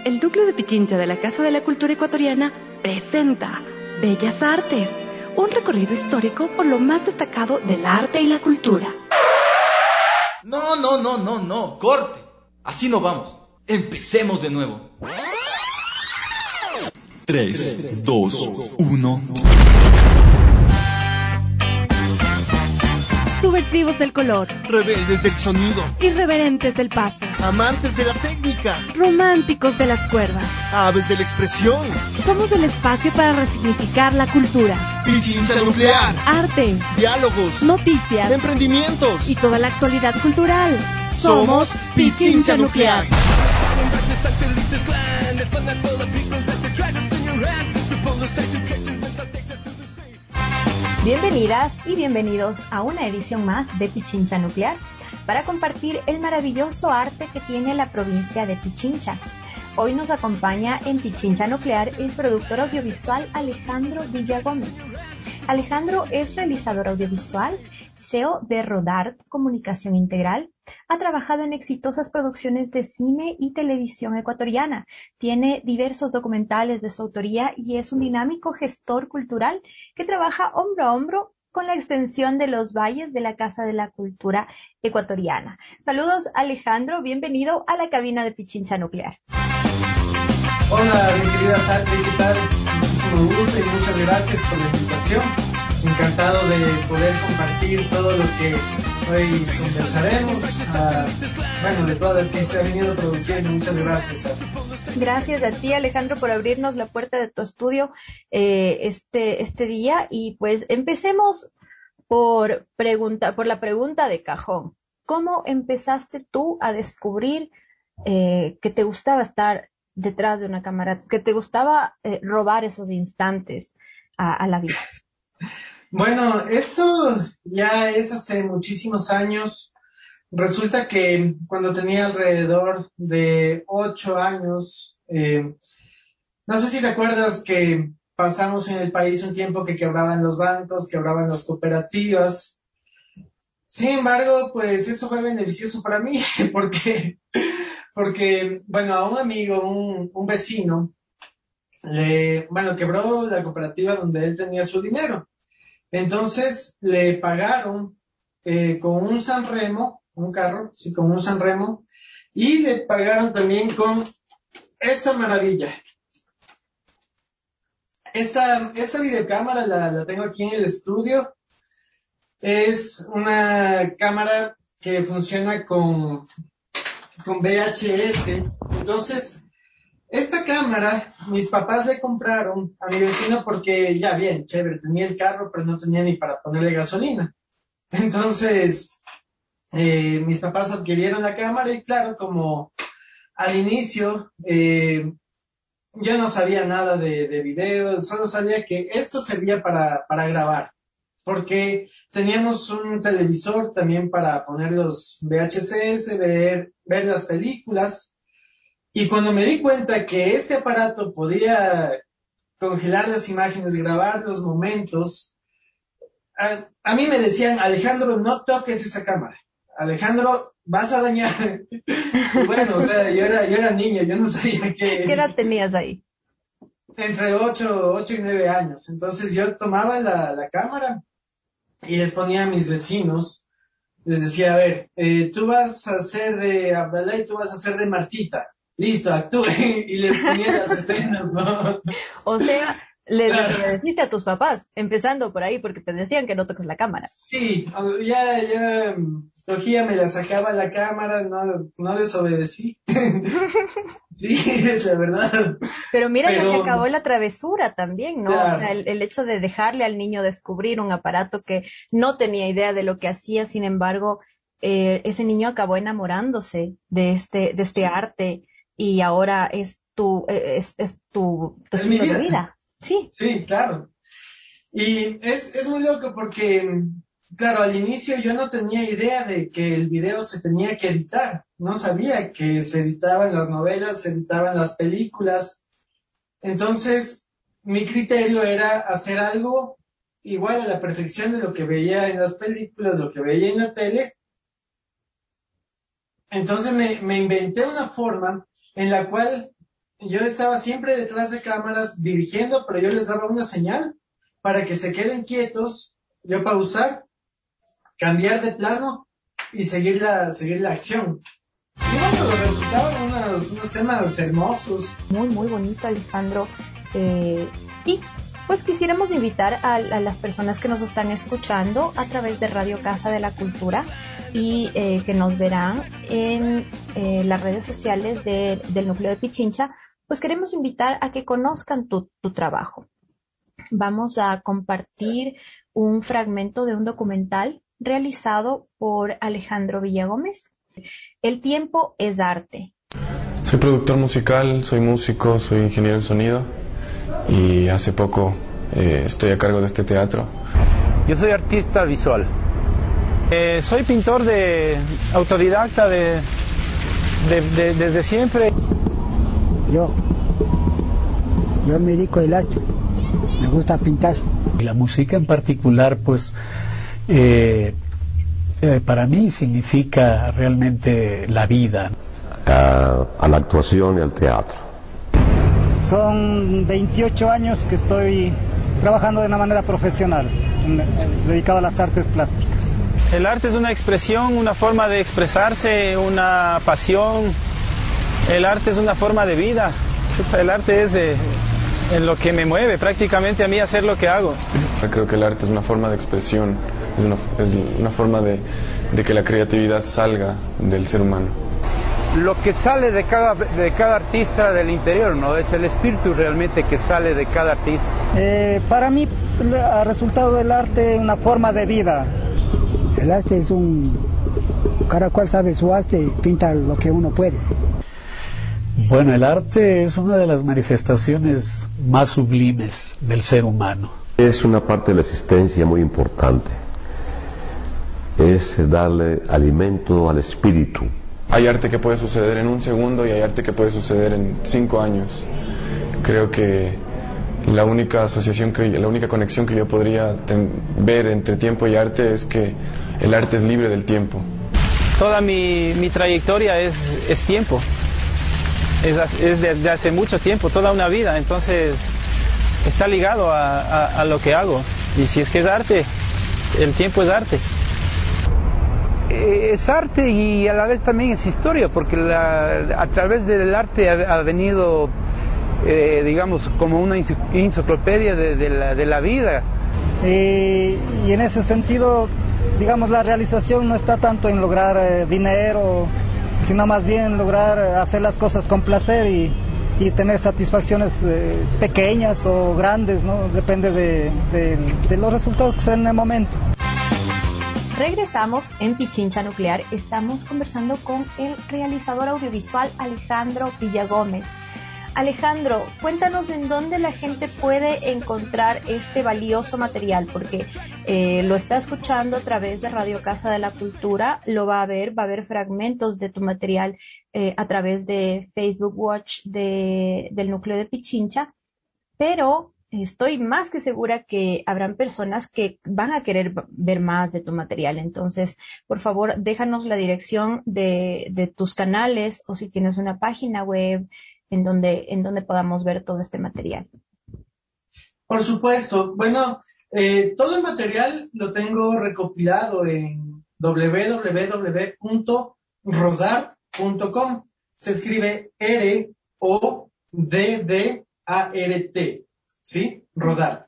El núcleo de Pichincha de la Casa de la Cultura Ecuatoriana presenta Bellas Artes, un recorrido histórico por lo más destacado del arte y la cultura. No, corte. Así no vamos. Empecemos de nuevo. 3, 2, 1... Subversivos del color, rebeldes del sonido, irreverentes del paso, amantes de la técnica, románticos de las cuerdas. aves de la expresión. Somos el espacio para resignificar la cultura, Pichincha nuclear, arte, diálogos, noticias emprendimientos y toda la actualidad cultural. Somos Pichincha Nuclear. Bienvenidas y bienvenidos a una edición más de Pichincha Nuclear para compartir el maravilloso arte que tiene la provincia de Pichincha. Hoy nos acompaña en Pichincha Nuclear el productor audiovisual Alejandro Villagómez. Alejandro es realizador audiovisual, CEO de Rodart Comunicación Integral, ha trabajado en exitosas producciones de cine y televisión ecuatoriana, tiene diversos documentales de su autoría y es un dinámico gestor cultural que trabaja hombro a hombro con la extensión de los valles de la Casa de la Cultura Ecuatoriana. Saludos, Alejandro, bienvenido a la cabina de Pichincha Nuclear. Hola, mi querida Santi, ¿qué tal? Muchísimo gusto y muchas gracias por la invitación. Encantado de poder compartir todo lo que hoy conversaremos. De todo lo que se ha venido produciendo. Muchas gracias, Santi. Gracias a ti, Alejandro, por abrirnos la puerta de tu estudio este día. Y pues empecemos por la pregunta de cajón. ¿Cómo empezaste tú a descubrir que te gustaba estar detrás de una cámara, que te gustaba robar esos instantes a la vida? Bueno, esto ya es hace muchísimos años. Resulta que cuando tenía alrededor de 8 años, no sé si recuerdas que pasamos en el país un tiempo que quebraban los bancos, quebraban las cooperativas. Sin embargo, pues eso fue beneficioso para mí, porque a un amigo, un vecino, quebró la cooperativa donde él tenía su dinero. Entonces le pagaron con un Sanremo, un carro, sí, con un Sanremo, y le pagaron también con esta maravilla. Esta videocámara la tengo aquí en el estudio. Es una cámara que funciona con VHS. Entonces, esta cámara, mis papás le compraron a mi vecino porque ya bien, chévere, tenía el carro, pero no tenía ni para ponerle gasolina. Entonces, mis papás adquirieron la cámara y claro, como al inicio yo no sabía nada de video, solo sabía que esto servía para grabar, porque teníamos un televisor también para poner los VHS, ver las películas, y cuando me di cuenta que este aparato podía congelar las imágenes, grabar los momentos, a mí me decían, Alejandro, no toques esa cámara. Alejandro, vas a dañar. Y bueno, o sea, yo era niño, yo no sabía ¿Qué edad tenías ahí? Entre 8 y 9 años. Entonces yo tomaba la cámara y les ponía a mis vecinos, les decía, a ver, tú vas a ser de Abdalá y tú vas a ser de Martita. Listo, actúe. Y les ponía las escenas, ¿no? O sea, le deciste a tus papás, empezando por ahí, porque te decían que no toques la cámara. Sí, ya cogía, me la sacaba la cámara, no desobedecí. Sí, es la verdad. Pero mira lo que acabó la travesura también, ¿no? Claro. O sea, el hecho de dejarle al niño descubrir un aparato que no tenía idea de lo que hacía, sin embargo, ese niño acabó enamorándose de este arte y ahora es tu Es mi estilo de vida. vida. Sí. Sí, claro. Y es muy loco porque, claro, al inicio yo no tenía idea de que el video se tenía que editar. No sabía que se editaban las novelas, se editaban las películas. Entonces, mi criterio era hacer algo igual a la perfección de lo que veía en las películas, lo que veía en la tele. Entonces me inventé una forma en la cual yo estaba siempre detrás de cámaras dirigiendo, pero yo les daba una señal para que se queden quietos, yo pausar, cambiar de plano y seguir la acción. Y bueno, resultaban unos temas hermosos. Muy, muy bonito, Alejandro. Y pues quisiéramos invitar a las personas que nos están escuchando a través de Radio Casa de la Cultura y que nos verán en las redes sociales del núcleo de Pichincha, pues queremos invitar a que conozcan tu trabajo. Vamos a compartir un fragmento de un documental realizado por Alejandro Villagómez. El tiempo es arte. Soy productor musical, soy músico, soy ingeniero en sonido y hace poco estoy a cargo de este teatro. Yo soy artista visual. Soy pintor autodidacta desde siempre. Yo me dedico al arte, me gusta pintar. Y la música en particular, pues, para mí significa realmente la vida. A la actuación y al teatro. Son 28 años que estoy trabajando de una manera profesional, dedicado a las artes plásticas. El arte es una expresión, una forma de expresarse, una pasión. El arte es una forma de vida. El arte es en lo que me mueve prácticamente a mí hacer lo que hago. Creo que el arte es una forma de expresión, es una forma de que la creatividad salga del ser humano. Lo que sale de cada artista del interior, ¿no? Es el espíritu realmente que sale de cada artista. Para mí ha resultado el arte una forma de vida. El arte es cada cual sabe su arte y pinta lo que uno puede. Bueno, el arte es una de las manifestaciones más sublimes del ser humano. Es una parte de la existencia muy importante. Es darle alimento al espíritu. Hay arte que puede suceder en un segundo y hay arte que puede suceder en 5 años. Creo que la única conexión que yo podría ver entre tiempo y arte es que el arte es libre del tiempo. Toda mi trayectoria es tiempo. Es desde hace mucho tiempo, toda una vida, entonces está ligado a lo que hago. Y si es que es arte, el tiempo es arte. Es arte y a la vez también es historia, porque a través del arte ha venido, digamos, como una enciclopedia de la vida. Y en ese sentido, digamos, la realización no está tanto en lograr dinero, sino más bien lograr hacer las cosas con placer y tener satisfacciones pequeñas o grandes, ¿no? Depende de los resultados que se den en el momento. Regresamos en Pichincha Nuclear. Estamos conversando con el realizador audiovisual Alejandro Villagómez. Alejandro, cuéntanos en dónde la gente puede encontrar este valioso material, porque lo está escuchando a través de Radio Casa de la Cultura, lo va a ver fragmentos de tu material a través de Facebook Watch del núcleo de Pichincha, pero estoy más que segura que habrán personas que van a querer ver más de tu material. Entonces, por favor, déjanos la dirección de tus canales o si tienes una página web en donde podamos ver todo este material. Por supuesto. Bueno, todo el material lo tengo recopilado en www.rodart.com. Se escribe RODDART. ¿Sí? Rodart.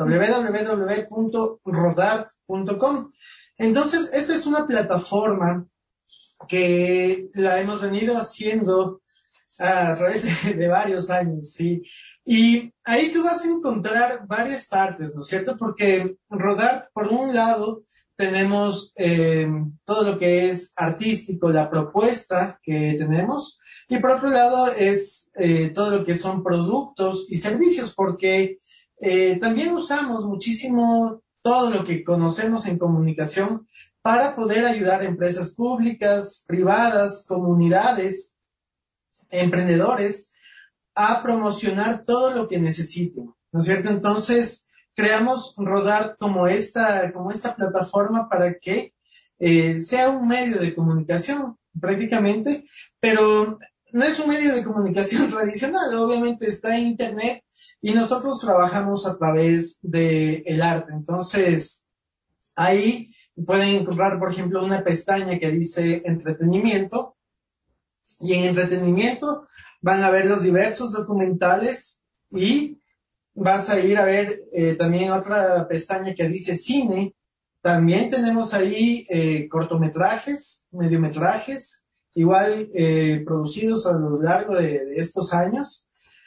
www.rodart.com. Entonces, esta es una plataforma que la hemos venido haciendo a través de varios años, ¿sí? Y ahí tú vas a encontrar varias partes, ¿no es cierto? Porque Rodart, por un lado, tenemos todo lo que es artístico, la propuesta que tenemos, y por otro lado es todo lo que son productos y servicios, porque también usamos muchísimo todo lo que conocemos en comunicación para poder ayudar a empresas públicas, privadas, comunidades, emprendedores a promocionar todo lo que necesiten, ¿no es cierto? Entonces, creamos Rodart como esta plataforma para que sea un medio de comunicación prácticamente, pero no es un medio de comunicación tradicional, obviamente está en internet y nosotros trabajamos a través del arte. Entonces, ahí pueden encontrar, por ejemplo, una pestaña que dice entretenimiento, y en entretenimiento van a ver los diversos documentales y vas a ir a ver también otra pestaña que dice cine. También tenemos ahí cortometrajes, mediometrajes, igual producidos a lo largo de estos años.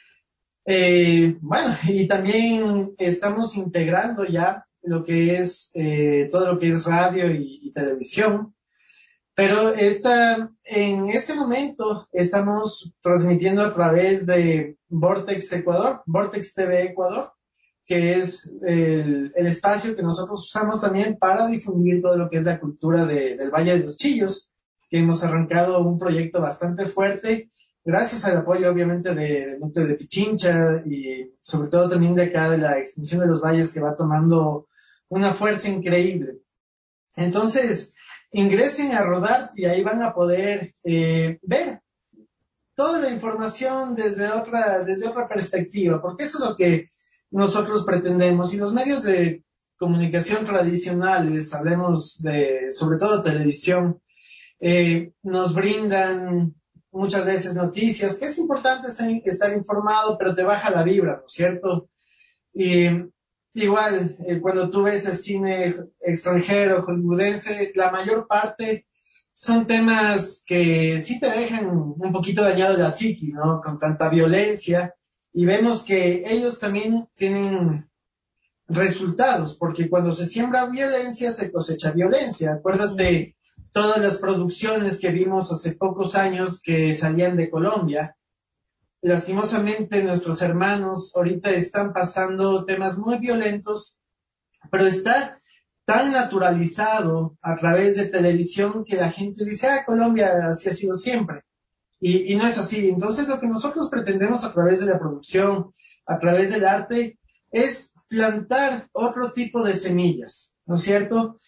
Bueno, y también estamos integrando ya lo que es todo lo que es radio y televisión. Pero en este momento estamos transmitiendo a través de Vortex Ecuador, Vortex TV Ecuador, que es el espacio que nosotros usamos también para difundir todo lo que es la cultura del Valle de los Chillos, que hemos arrancado un proyecto bastante fuerte, gracias al apoyo obviamente del núcleo de Pichincha y sobre todo también de acá de la extensión de los valles, que va tomando una fuerza increíble. Entonces, ingresen a Rodar y ahí van a poder ver toda la información desde otra perspectiva, porque eso es lo que nosotros pretendemos. Y los medios de comunicación tradicionales, hablemos de sobre todo televisión, nos brindan muchas veces noticias, que es importante estar informado, pero te baja la vibra, ¿no es cierto? Y igual, cuando tú ves el cine extranjero, hollywoodense, la mayor parte son temas que sí te dejan un poquito dañado la psiquis, ¿no? Con tanta violencia. Y vemos que ellos también tienen resultados, porque cuando se siembra violencia, se cosecha violencia. Acuérdate todas las producciones que vimos hace pocos años que salían de Colombia. Lastimosamente nuestros hermanos ahorita están pasando temas muy violentos, pero está tan naturalizado a través de televisión que la gente dice, Colombia así ha sido siempre. Y no es así. Entonces lo que nosotros pretendemos a través de la producción, a través del arte, es plantar otro tipo de semillas, ¿no es cierto?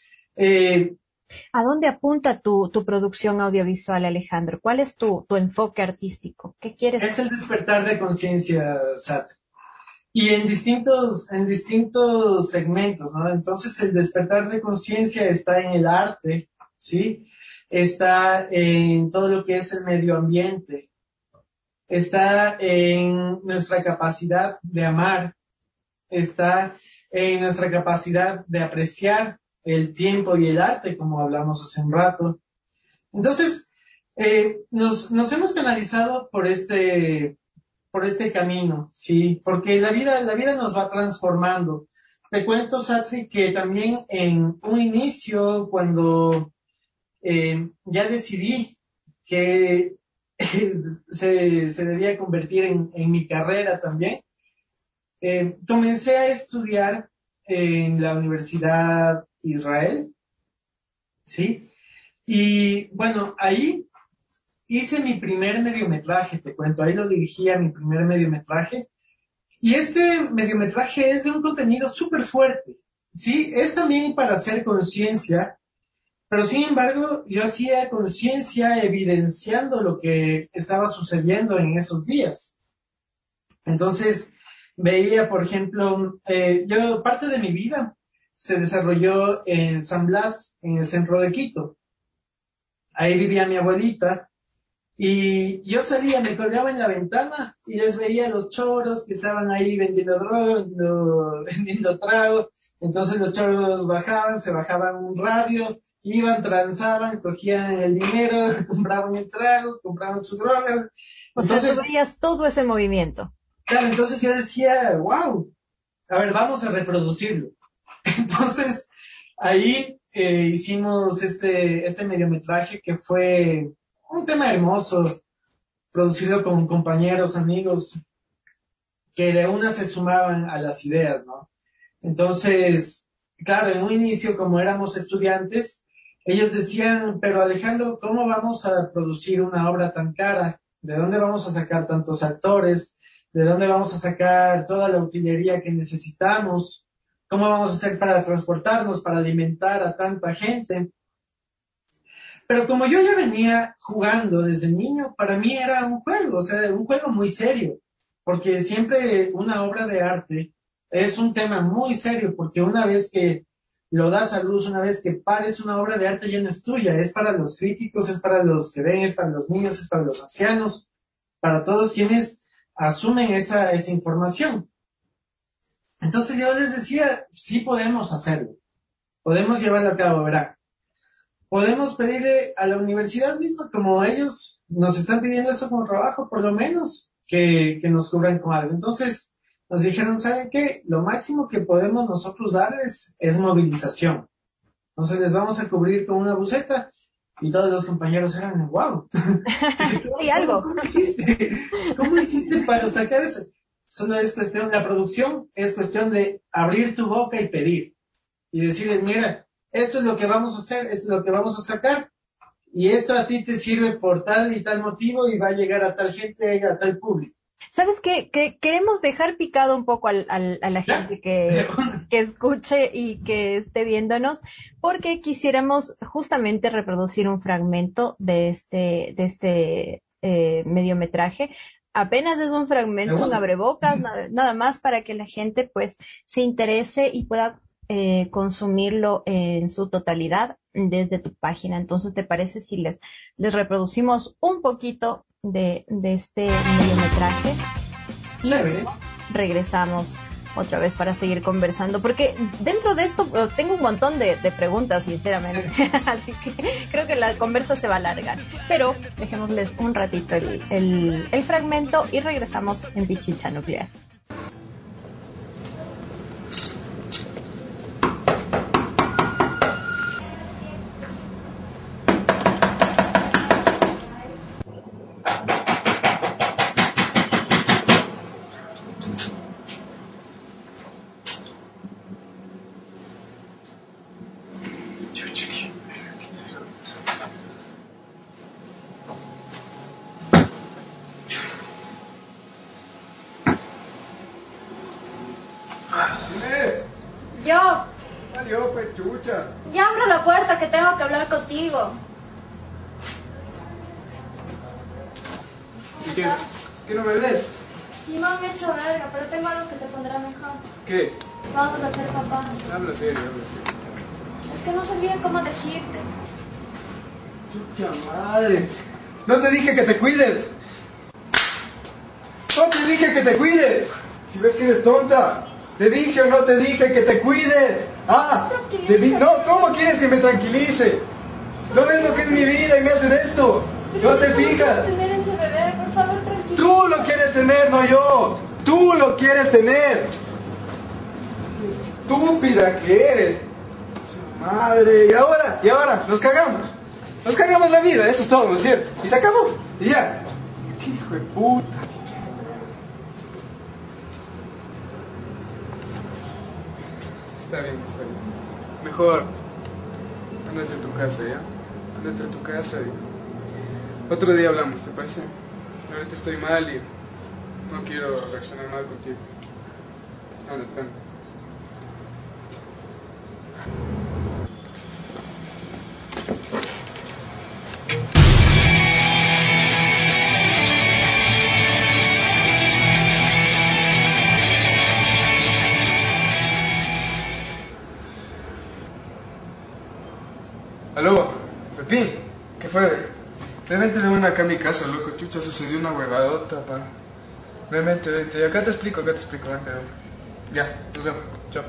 ¿A dónde apunta tu producción audiovisual, Alejandro? ¿Cuál es tu enfoque artístico? ¿Qué quieres? Es el despertar de conciencia, Sat. Y en distintos segmentos, ¿no? Entonces el despertar de conciencia está en el arte, ¿sí? Está en todo lo que es el medio ambiente, está en nuestra capacidad de amar, está en nuestra capacidad de apreciar el tiempo y el arte, como hablamos hace un rato. Entonces, nos hemos canalizado por este camino, ¿sí? Porque la vida nos va transformando. Te cuento, Satri, que también en un inicio, cuando ya decidí que se debía convertir en mi carrera también, comencé a estudiar en la Universidad Israel, ¿sí? Y bueno, ahí hice mi primer mediometraje, te cuento, ahí lo dirigía mi primer mediometraje. Y este mediometraje es de un contenido súper fuerte, ¿sí? Es también para hacer conciencia, pero sin embargo yo hacía conciencia evidenciando lo que estaba sucediendo en esos días. Entonces veía, por ejemplo, parte de mi vida se desarrolló en San Blas, en el centro de Quito. Ahí vivía mi abuelita. Y yo salía, me colgaba en la ventana y les veía los choros que estaban ahí vendiendo droga, vendiendo trago. Entonces los choros bajaban, se bajaban un radio, iban, transaban, cogían el dinero, compraban el trago, compraban su droga. O sea, tú veías todo ese movimiento. Claro, entonces yo decía, wow, a ver, vamos a reproducirlo. Entonces ahí hicimos este mediometraje que fue un tema hermoso, producido con compañeros, amigos, que de una se sumaban a las ideas, ¿no? Entonces, claro, en un inicio, como éramos estudiantes, ellos decían, pero Alejandro, ¿cómo vamos a producir una obra tan cara? ¿De dónde vamos a sacar tantos actores? ¿De dónde vamos a sacar toda la utilería que necesitamos? ¿Cómo vamos a hacer para transportarnos, para alimentar a tanta gente? Pero como yo ya venía jugando desde niño, para mí era un juego, o sea, un juego muy serio, porque siempre una obra de arte es un tema muy serio, porque una vez que lo das a luz, una vez que pares una obra de arte ya no es tuya, es para los críticos, es para los que ven, es para los niños, es para los ancianos, para todos quienes asumen esa información. Entonces yo les decía, sí podemos hacerlo, podemos llevarlo a cabo, verá. Podemos pedirle a la universidad misma, como ellos nos están pidiendo eso como trabajo, por lo menos que nos cubran con algo. Entonces nos dijeron, ¿saben qué? Lo máximo que podemos nosotros darles es movilización. Entonces les vamos a cubrir con una buceta. Y todos los compañeros eran, wow. ¿Y algo? ¿Cómo hiciste? ¿Cómo hiciste para sacar eso? Solo es cuestión, la producción es cuestión de abrir tu boca y pedir. Y decirles, mira, esto es lo que vamos a hacer, esto es lo que vamos a sacar, y esto a ti te sirve por tal y tal motivo y va a llegar a tal gente, a tal público. ¿Sabes qué? Que queremos dejar picado un poco a la gente que escuche y que esté viéndonos, porque quisiéramos justamente reproducir un fragmento de este mediometraje. Apenas es un fragmento, un abrebocas, nada más para que la gente pues se interese y pueda consumirlo en su totalidad desde tu página. Entonces, ¿te parece si les reproducimos un poquito de este mediometraje? Y regresamos otra vez para seguir conversando, porque dentro de esto tengo un montón de preguntas, sinceramente, así que creo que la conversa se va a alargar, pero dejémosles un ratito el fragmento y regresamos en Pichincha Nuclear. Yo. Salió, pechucha. Ya abro la puerta que tengo que hablar contigo. ¿Y qué no me ves? Sí, me han hecho verga, pero tengo algo que te pondrá mejor. ¿Qué? Vamos a ser papás. Habla serio, habla serio. Es que no sabía cómo decirte. Chucha madre. No te dije que te cuides. No te dije que te cuides. Si ves que eres tonta. ¿Te dije o no te dije que te cuides? Ah, no, ¿cómo quieres que me tranquilice? ¿No ves lo que es mi vida y me haces esto? ¿No te fijas? Tener ese bebé, por favor, tranquilo. Tú lo quieres tener, no yo. Tú lo quieres tener. Estúpida que eres. Madre, y ahora, nos cagamos. Nos cagamos la vida, eso es todo, ¿no es cierto? Y se acabó, y ya. ¡Qué hijo de puta! Está bien. Mejor, ándate a tu casa, ¿ya? Ándate a tu casa y... Otro día hablamos, ¿te parece? Ahorita estoy mal y no quiero reaccionar mal contigo. Ándate. Aló, Pepín, ¿qué fue? Vente de una acá a mi casa, loco, chucha, sucedió una huevadota, pa. Vente, acá te explico, vente. Ya, nos vemos, chao.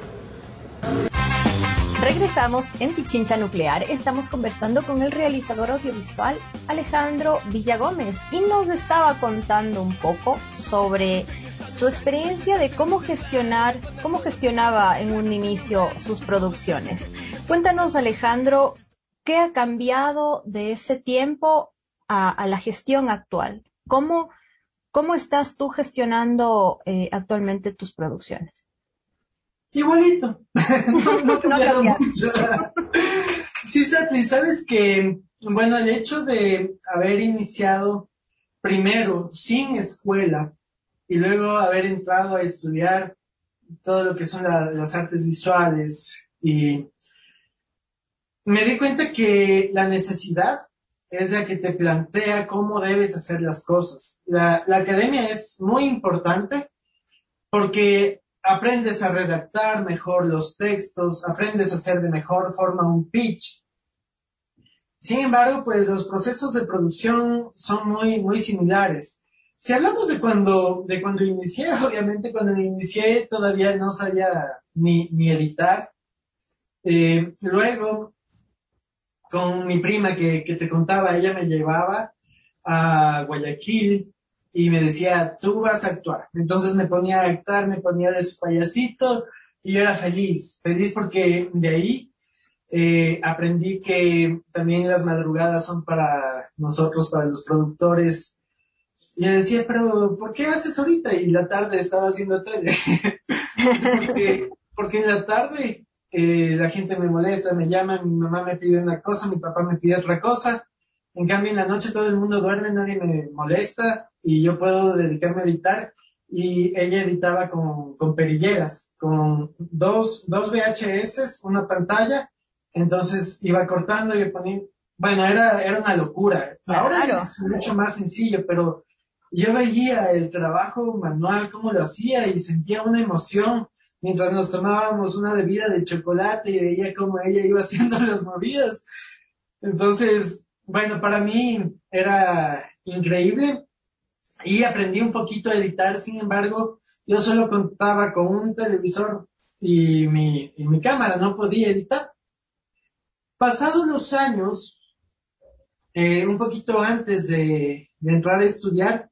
Regresamos en Pichincha Nuclear. Estamos conversando con el realizador audiovisual Alejandro Villagómez y nos estaba contando un poco sobre su experiencia de cómo gestionaba en un inicio sus producciones. Cuéntanos, Alejandro, ¿qué ha cambiado de ese tiempo a la gestión actual? ¿Cómo estás tú gestionando actualmente tus producciones? Igualito. No ha cambiado mucho. Sí, Satli, sabes que, bueno, el hecho de haber iniciado primero sin escuela y luego haber entrado a estudiar todo lo que son las artes visuales y me di cuenta que la necesidad es la que te plantea cómo debes hacer las cosas. La academia es muy importante porque aprendes a redactar mejor los textos, aprendes a hacer de mejor forma un pitch. Sin embargo, pues los procesos de producción son muy similares. Si hablamos de cuando inicié, obviamente cuando inicié todavía no sabía ni editar. Luego, con mi prima que te contaba, ella me llevaba a Guayaquil y me decía, tú vas a actuar. Entonces me ponía a actuar, me ponía de su payasito y yo era feliz porque de ahí aprendí que también las madrugadas son para nosotros, para los productores. Y yo decía, pero ¿por qué haces ahorita? Y la tarde estabas viendo tele. porque en la tarde la gente me molesta, me llama, mi mamá me pide una cosa, mi papá me pide otra cosa. En cambio, en la noche todo el mundo duerme, nadie me molesta y yo puedo dedicarme a editar. Y ella editaba con perilleras, con dos VHS, una pantalla. Entonces iba cortando y ponía, bueno, era una locura. Ahora es mucho más sencillo, pero yo veía el trabajo manual, cómo lo hacía y sentía una emoción mientras nos tomábamos una bebida de chocolate y veía cómo ella iba haciendo las movidas. Entonces, bueno, para mí era increíble y aprendí un poquito a editar. Sin embargo, yo solo contaba con un televisor y mi cámara, no podía editar. Pasados los años, un poquito antes de entrar a estudiar,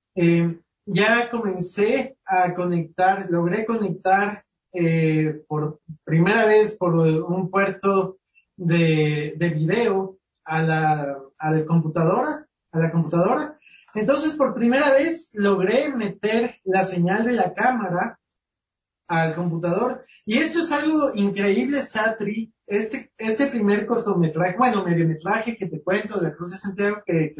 ya comencé a conectar, logré conectar por primera vez por un puerto de video a la computadora. Entonces, por primera vez logré meter la señal de la cámara al computador. Y esto es algo increíble, Satri. Este primer cortometraje, bueno, mediometraje que te cuento de Cruz de Santiago, que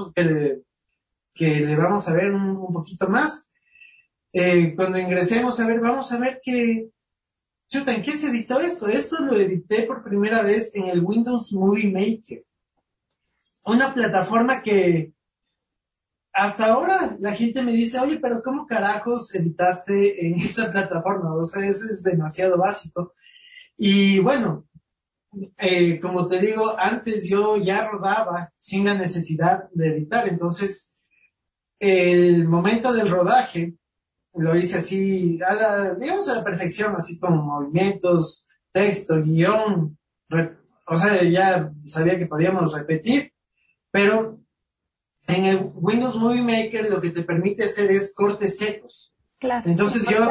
le vamos a ver un poquito más. Cuando ingresemos a ver, vamos a ver chuta, ¿en qué se editó esto? Esto lo edité por primera vez en el Windows Movie Maker. Una plataforma que hasta ahora la gente me dice, oye, pero ¿cómo carajos editaste en esa plataforma? O sea, eso es demasiado básico. Y bueno, como te digo, antes yo ya rodaba sin la necesidad de editar. Entonces, el momento del rodaje lo hice así, digamos a la perfección, así con movimientos, texto, guión. O sea, ya sabía que podíamos repetir, pero en el Windows Movie Maker lo que te permite hacer es cortes secos. Claro. Entonces yo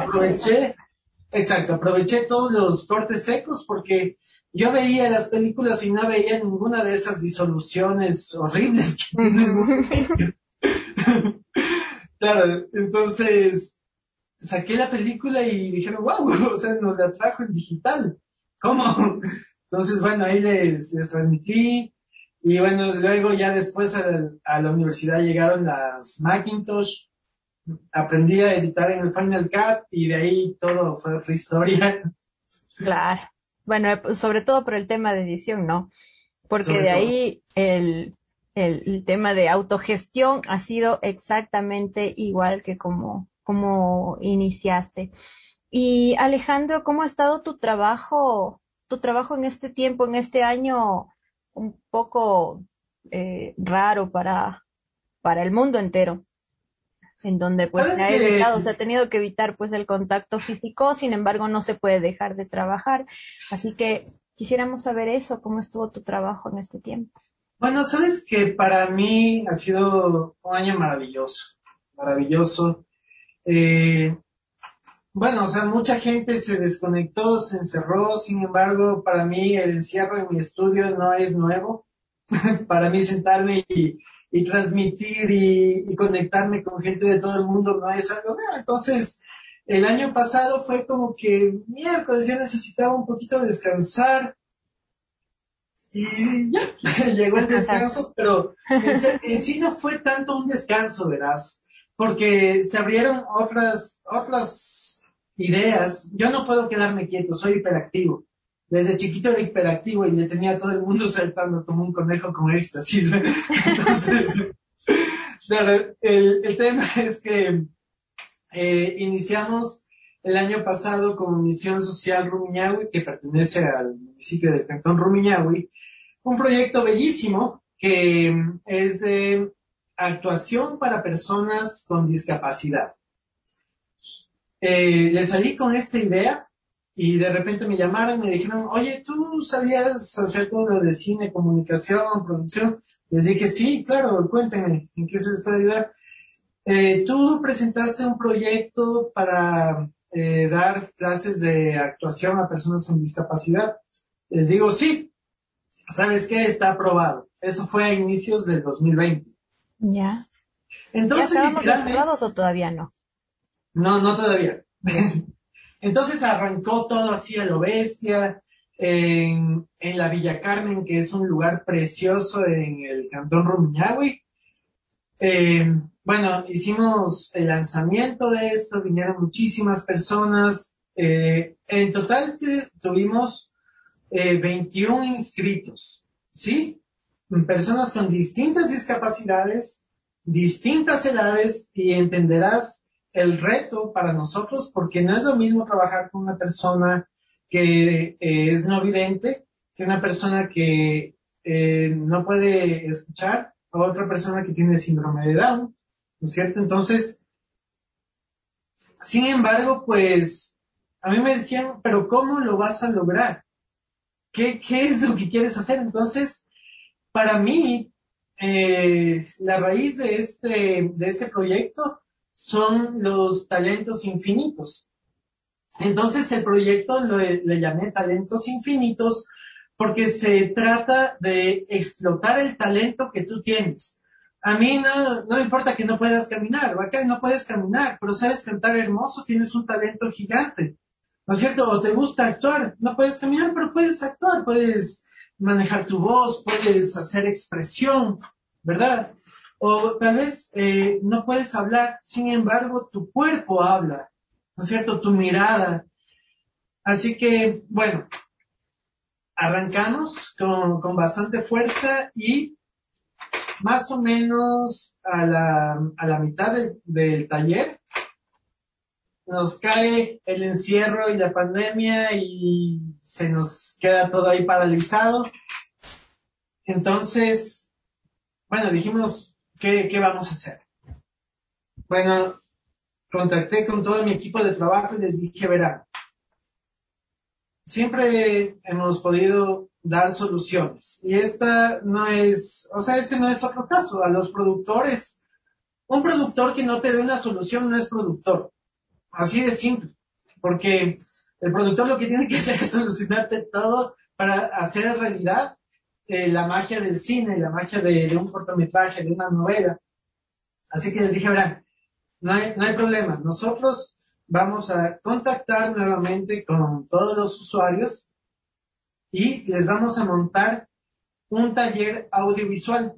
aproveché todos los cortes secos porque yo veía las películas y no veía ninguna de esas disoluciones horribles que tiene el Movie Maker. Claro, entonces saqué la película y dijeron, wow, o sea, nos la trajo en digital. ¿Cómo? Entonces, bueno, ahí les transmití. Y bueno, luego ya después a la universidad llegaron las Macintosh. Aprendí a editar en el Final Cut y de ahí todo fue otra historia. Claro. Bueno, sobre todo por el tema de edición, ¿no? Porque Sobre de todo. ahí el tema de autogestión ha sido exactamente igual que como iniciaste. Y Alejandro, ¿cómo ha estado tu trabajo en este tiempo, en este año un poco raro para el mundo entero? En donde pues ¿Sabes se ha qué? evitado, se ha tenido que evitar pues el contacto físico, sin embargo no se puede dejar de trabajar. Así que quisiéramos saber eso, ¿cómo estuvo tu trabajo en este tiempo? Bueno, sabes que para mí ha sido un año maravilloso, maravilloso. Bueno, o sea, mucha gente se desconectó, se encerró, sin embargo, para mí el encierro en mi estudio no es nuevo. Para mí sentarme y transmitir y conectarme con gente de todo el mundo no es algo nuevo. Entonces, el año pasado fue como que miércoles ya necesitaba un poquito descansar y ya, llegó el descanso, pero en sí no fue tanto un descanso, verás, porque se abrieron otras ideas. Yo no puedo quedarme quieto, soy hiperactivo. desde chiquito era hiperactivo y le tenía a todo el mundo saltando como un conejo con éxtasis. Entonces, claro, el tema es que iniciamos el año pasado como Misión Social Rumiñahui, que pertenece al municipio del Cantón Rumiñahui, un proyecto bellísimo que es de actuación para personas con discapacidad. Le salí con esta idea y de repente me llamaron y me dijeron, oye, ¿tú sabías hacer todo lo de cine, comunicación, producción? Les dije, sí, claro, cuéntenme, ¿en qué se les puede ayudar? Tú presentaste un proyecto para dar clases de actuación a personas con discapacidad. Les digo, sí, ¿sabes qué? Está aprobado. Eso fue a inicios del 2020. Ya. Entonces, ¿Ya estábamos literalmente... aprobados o todavía no? No todavía. Entonces arrancó todo así a lo bestia en la Villa Carmen, que es un lugar precioso en el Cantón Rumiñahui. Bueno, hicimos el lanzamiento de esto, vinieron muchísimas personas. En total tuvimos 21 inscritos, ¿sí? Personas con distintas discapacidades, distintas edades, y entenderás el reto para nosotros, porque no es lo mismo trabajar con una persona que es no vidente, que una persona que no puede escuchar, a otra persona que tiene síndrome de Down, ¿no es cierto? Entonces, sin embargo, pues, a mí me decían, pero ¿cómo lo vas a lograr? ¿Qué es lo que quieres hacer? Entonces, para mí, la raíz de este proyecto son los talentos infinitos. Entonces, el proyecto le llamé Talentos Infinitos porque se trata de explotar el talento que tú tienes. A mí no me importa que no puedas caminar, acá no puedes caminar, pero sabes cantar hermoso, tienes un talento gigante, ¿no es cierto? O te gusta actuar, no puedes caminar, pero puedes actuar, puedes manejar tu voz, puedes hacer expresión, ¿verdad? O tal vez no puedes hablar, sin embargo, tu cuerpo habla, ¿no es cierto? Tu mirada. Así que, bueno, arrancamos con bastante fuerza y más o menos a la mitad del taller nos cae el encierro y la pandemia y se nos queda todo ahí paralizado. Entonces, bueno, dijimos, ¿qué vamos a hacer? Bueno, contacté con todo mi equipo de trabajo y les dije, verán, siempre hemos podido dar soluciones y esta no es, o sea, este no es otro caso. A los productores, un productor que no te dé una solución no es productor, así de simple, porque el productor lo que tiene que hacer es solucionarte todo para hacer realidad la magia del cine, la magia de un cortometraje, de una novela. Así que les dije, verán, no hay problema, nosotros vamos a contactar nuevamente con todos los usuarios y les vamos a montar un taller audiovisual.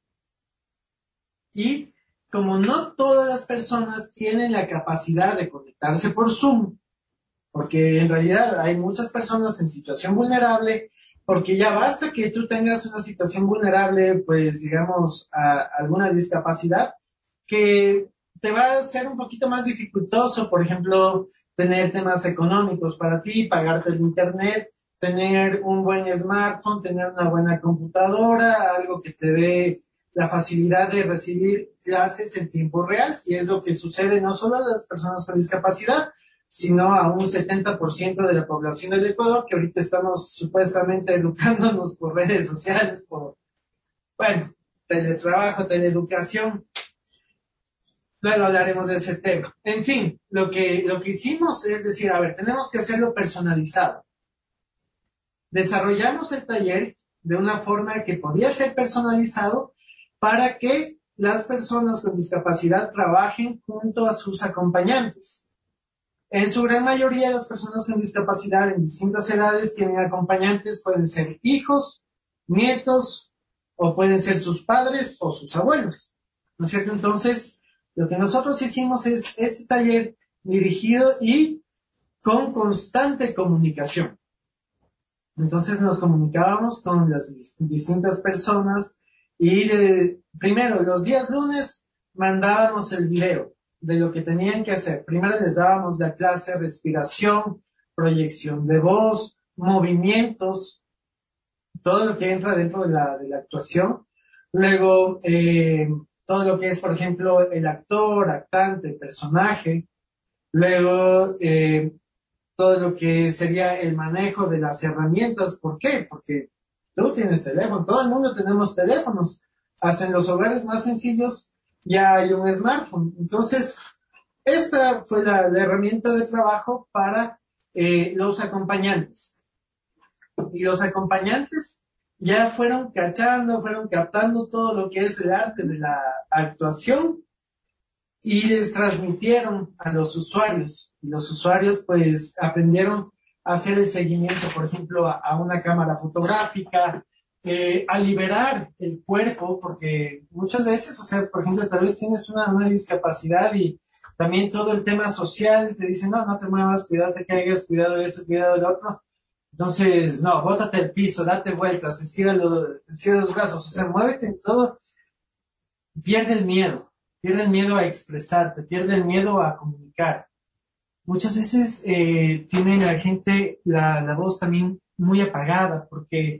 Y como no todas las personas tienen la capacidad de conectarse por Zoom, porque en realidad hay muchas personas en situación vulnerable, porque ya basta que tú tengas una situación vulnerable, pues digamos, a alguna discapacidad, que te va a ser un poquito más dificultoso, por ejemplo, tener temas económicos para ti, pagarte el internet, tener un buen smartphone, tener una buena computadora, algo que te dé la facilidad de recibir clases en tiempo real, y es lo que sucede no solo a las personas con discapacidad, sino a un 70% de la población del Ecuador, que ahorita estamos supuestamente educándonos por redes sociales, por, bueno, teletrabajo, teleeducación. Luego hablaremos de ese tema. En fin, lo que hicimos es decir, a ver, tenemos que hacerlo personalizado. Desarrollamos el taller de una forma que podía ser personalizado para que las personas con discapacidad trabajen junto a sus acompañantes. En su gran mayoría, las personas con discapacidad en distintas edades tienen acompañantes, pueden ser hijos, nietos, o pueden ser sus padres o sus abuelos, ¿no es cierto? Entonces, lo que nosotros hicimos es este taller dirigido y con constante comunicación. Entonces nos comunicábamos con las distintas personas y primero, los días lunes mandábamos el video de lo que tenían que hacer. Primero les dábamos la clase respiración, proyección de voz, movimientos, todo lo que entra dentro de la actuación. Luego, todo lo que es, por ejemplo, el actor, actante, personaje. Luego, todo lo que sería el manejo de las herramientas. ¿Por qué? Porque tú tienes teléfono, todo el mundo tenemos teléfonos. Hasta en los hogares más sencillos ya hay un smartphone. Entonces, esta fue la herramienta de trabajo para los acompañantes. Y los acompañantes ya fueron cachando, fueron captando todo lo que es el arte de la actuación y les transmitieron a los usuarios. Y los usuarios pues aprendieron a hacer el seguimiento, por ejemplo, a una cámara fotográfica, a liberar el cuerpo, porque muchas veces, o sea, por ejemplo, tal vez tienes una discapacidad y también todo el tema social, te dicen, no te muevas, cuidado, te caigas, cuidado de eso, cuidado del otro. Entonces, no, bótate al piso, date vueltas, estira los brazos, o sea, muévete en todo. Pierde el miedo a expresarte, pierde el miedo a comunicar. Muchas veces tiene la gente la voz también muy apagada porque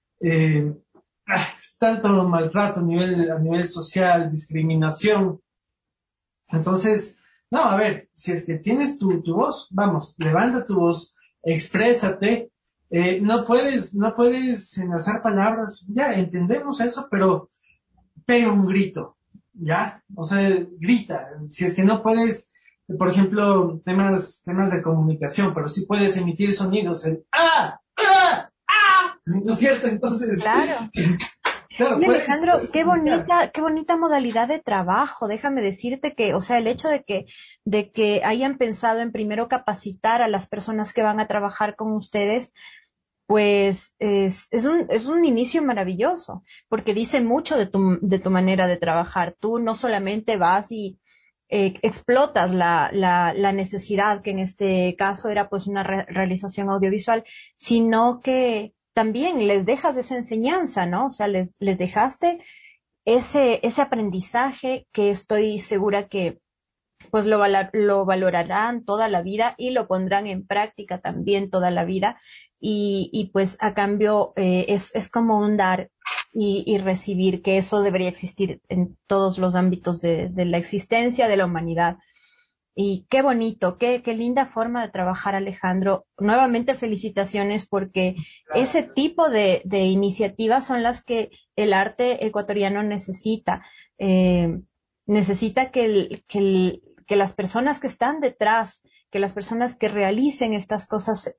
tanto maltrato a nivel social, discriminación. Entonces, no, a ver, si es que tienes tu voz, vamos, levanta tu voz, exprésate. No puedes enlazar palabras, ya entendemos eso, pero pega un grito, ¿ya? O sea, grita. Si es que no puedes, por ejemplo, temas de comunicación, pero sí puedes emitir sonidos, el ¡ah! ¡ah! ¡ah! ¿No es cierto? Entonces, claro. Claro, y Alejandro, qué bonita modalidad de trabajo. Déjame decirte que, o sea, el hecho de que hayan pensado en primero capacitar a las personas que van a trabajar con ustedes, pues es un inicio maravilloso, porque dice mucho de tu manera de trabajar. Tú no solamente vas y explotas la necesidad, que en este caso era pues una realización audiovisual, sino que también les dejas esa enseñanza, ¿no? O sea, les dejaste ese aprendizaje que estoy segura que pues lo valorarán toda la vida y lo pondrán en práctica también toda la vida y pues a cambio es como un dar y recibir, que eso debería existir en todos los ámbitos de la existencia de la humanidad. Y qué bonito, qué linda forma de trabajar, Alejandro. Nuevamente felicitaciones porque ese tipo de iniciativas son las que el arte ecuatoriano necesita. Necesita que las personas que están detrás, que las personas que realicen estas cosas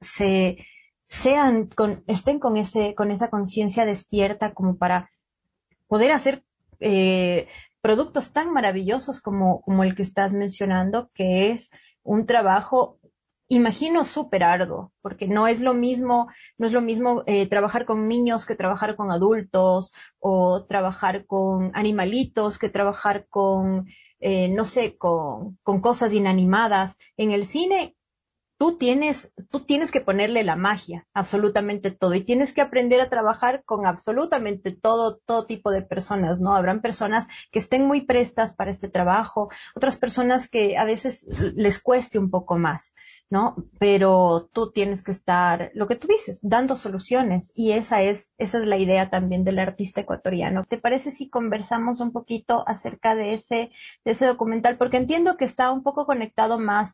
estén con esa conciencia despierta como para poder hacer productos tan maravillosos como el que estás mencionando, que es un trabajo, imagino, súper arduo, porque no es lo mismo trabajar con niños que trabajar con adultos, o trabajar con animalitos que trabajar con, no sé, con cosas inanimadas. En el cine tú tienes que ponerle la magia, absolutamente todo, y tienes que aprender a trabajar con absolutamente todo tipo de personas, ¿no? Habrán personas que estén muy prestas para este trabajo, otras personas que a veces les cueste un poco más, ¿no? Pero tú tienes que estar, lo que tú dices, dando soluciones, y esa es la idea también del artista ecuatoriano. ¿Te parece si conversamos un poquito acerca de ese documental? Porque entiendo que está un poco conectado más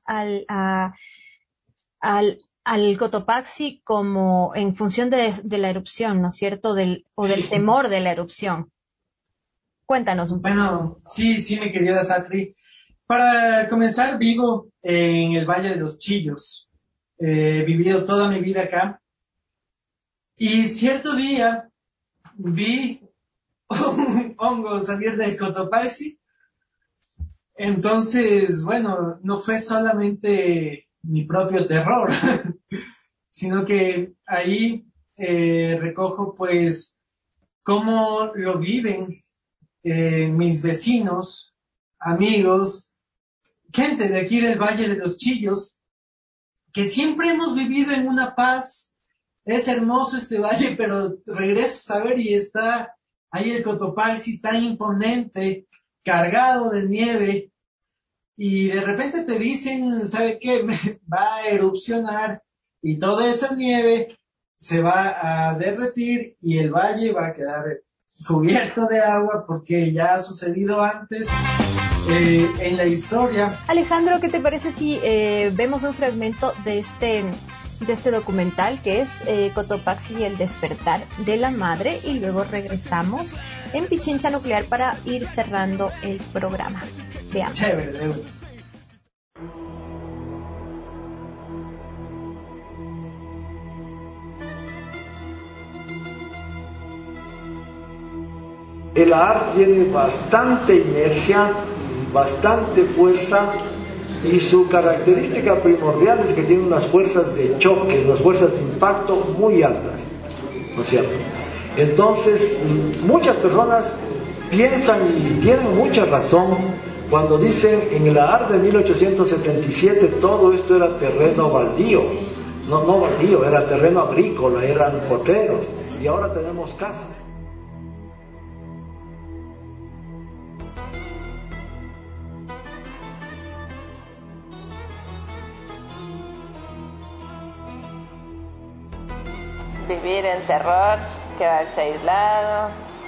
al Cotopaxi como en función de la erupción, ¿no es cierto? Del temor de la erupción. Cuéntanos un poco. Bueno, sí, mi querida Satri. Para comenzar, vivo en el Valle de los Chillos. He vivido toda mi vida acá. Y cierto día vi un hongo salir del Cotopaxi. Entonces, bueno, no fue solamente mi propio terror, sino que ahí recojo pues cómo lo viven mis vecinos, amigos, gente de aquí del Valle de los Chillos, que siempre hemos vivido en una paz, es hermoso este valle, pero regresas a ver y está ahí el Cotopaxi tan imponente, cargado de nieve, y de repente te dicen, ¿sabe qué? Va a erupcionar y toda esa nieve se va a derretir y el valle va a quedar cubierto de agua porque ya ha sucedido antes en la historia. Alejandro, ¿qué te parece si vemos un fragmento de este documental que es Cotopaxi y el despertar de la madre, y luego regresamos en Pichincha Nuclear para ir cerrando el programa? Veamos. Chévere, de verdad. El AAR tiene bastante inercia, bastante fuerza, y su característica primordial es que tiene unas fuerzas de choque, unas fuerzas de impacto muy altas, ¿no es cierto? Entonces, muchas personas piensan y tienen mucha razón cuando dicen en el AAR de 1877 todo esto era terreno baldío, no baldío, era terreno agrícola, eran potreros, y ahora tenemos casas. Vivir en terror, quedarse aislado.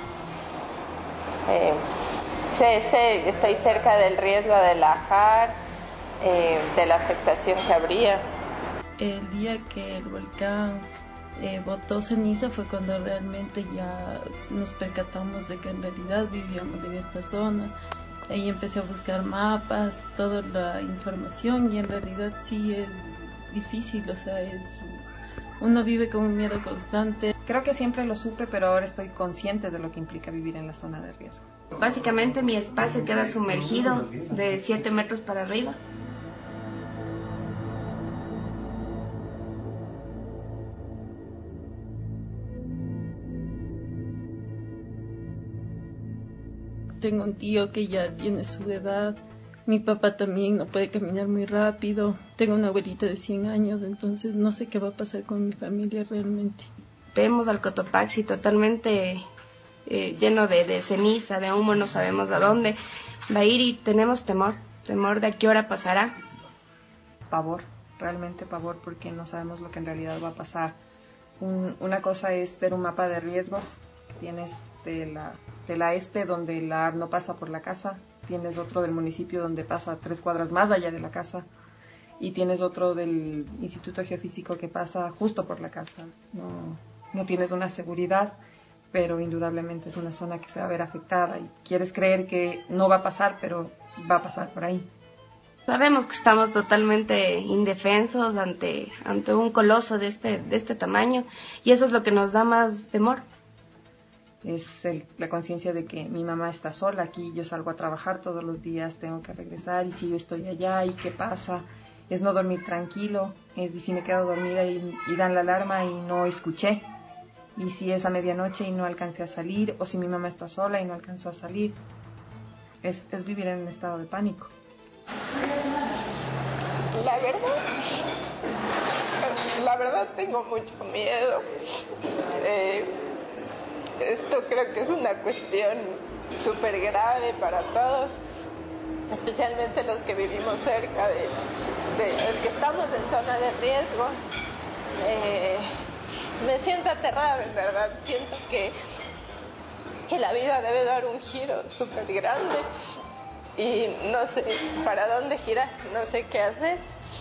Estoy cerca del riesgo de lajar, de la afectación que habría. El día que el volcán botó ceniza fue cuando realmente ya nos percatamos de que en realidad vivíamos en esta zona. Ahí empecé a buscar mapas, toda la información, y en realidad sí es difícil, o sea, uno vive con un miedo constante. Creo que siempre lo supe, pero ahora estoy consciente de lo que implica vivir en la zona de riesgo. Básicamente mi espacio queda sumergido de 7 metros para arriba. Tengo un tío que ya tiene su edad. Mi papá también no puede caminar muy rápido. Tengo una abuelita de 100 años, entonces no sé qué va a pasar con mi familia realmente. Vemos al Cotopaxi totalmente lleno de ceniza, de humo, no sabemos a dónde va a ir y tenemos temor de a qué hora pasará. Pavor, realmente pavor, porque no sabemos lo que en realidad va a pasar. Una cosa es ver un mapa de riesgos. Tienes de la ESPE, donde el AAR no pasa por la casa. Tienes otro del municipio donde pasa 3 cuadras más allá de la casa, y tienes otro del Instituto Geofísico que pasa justo por la casa. No tienes una seguridad, pero indudablemente es una zona que se va a ver afectada y quieres creer que no va a pasar, pero va a pasar por ahí. Sabemos que estamos totalmente indefensos ante un coloso de este tamaño, y eso es lo que nos da más temor. Es la conciencia de que mi mamá está sola aquí, yo salgo a trabajar todos los días, tengo que regresar, y si yo estoy allá, ¿y qué pasa? Es no dormir tranquilo, es si me quedo dormida y dan la alarma y no escuché, y si es a medianoche y no alcancé a salir, o si mi mamá está sola y no alcanzó a salir, es vivir en un estado de pánico. La verdad tengo mucho miedo. Esto creo que es una cuestión súper grave para todos, especialmente los que vivimos cerca de los que estamos en zona de riesgo. Me siento aterrada, en verdad. Siento que la vida debe dar un giro súper grande y no sé para dónde girar, no sé qué hacer.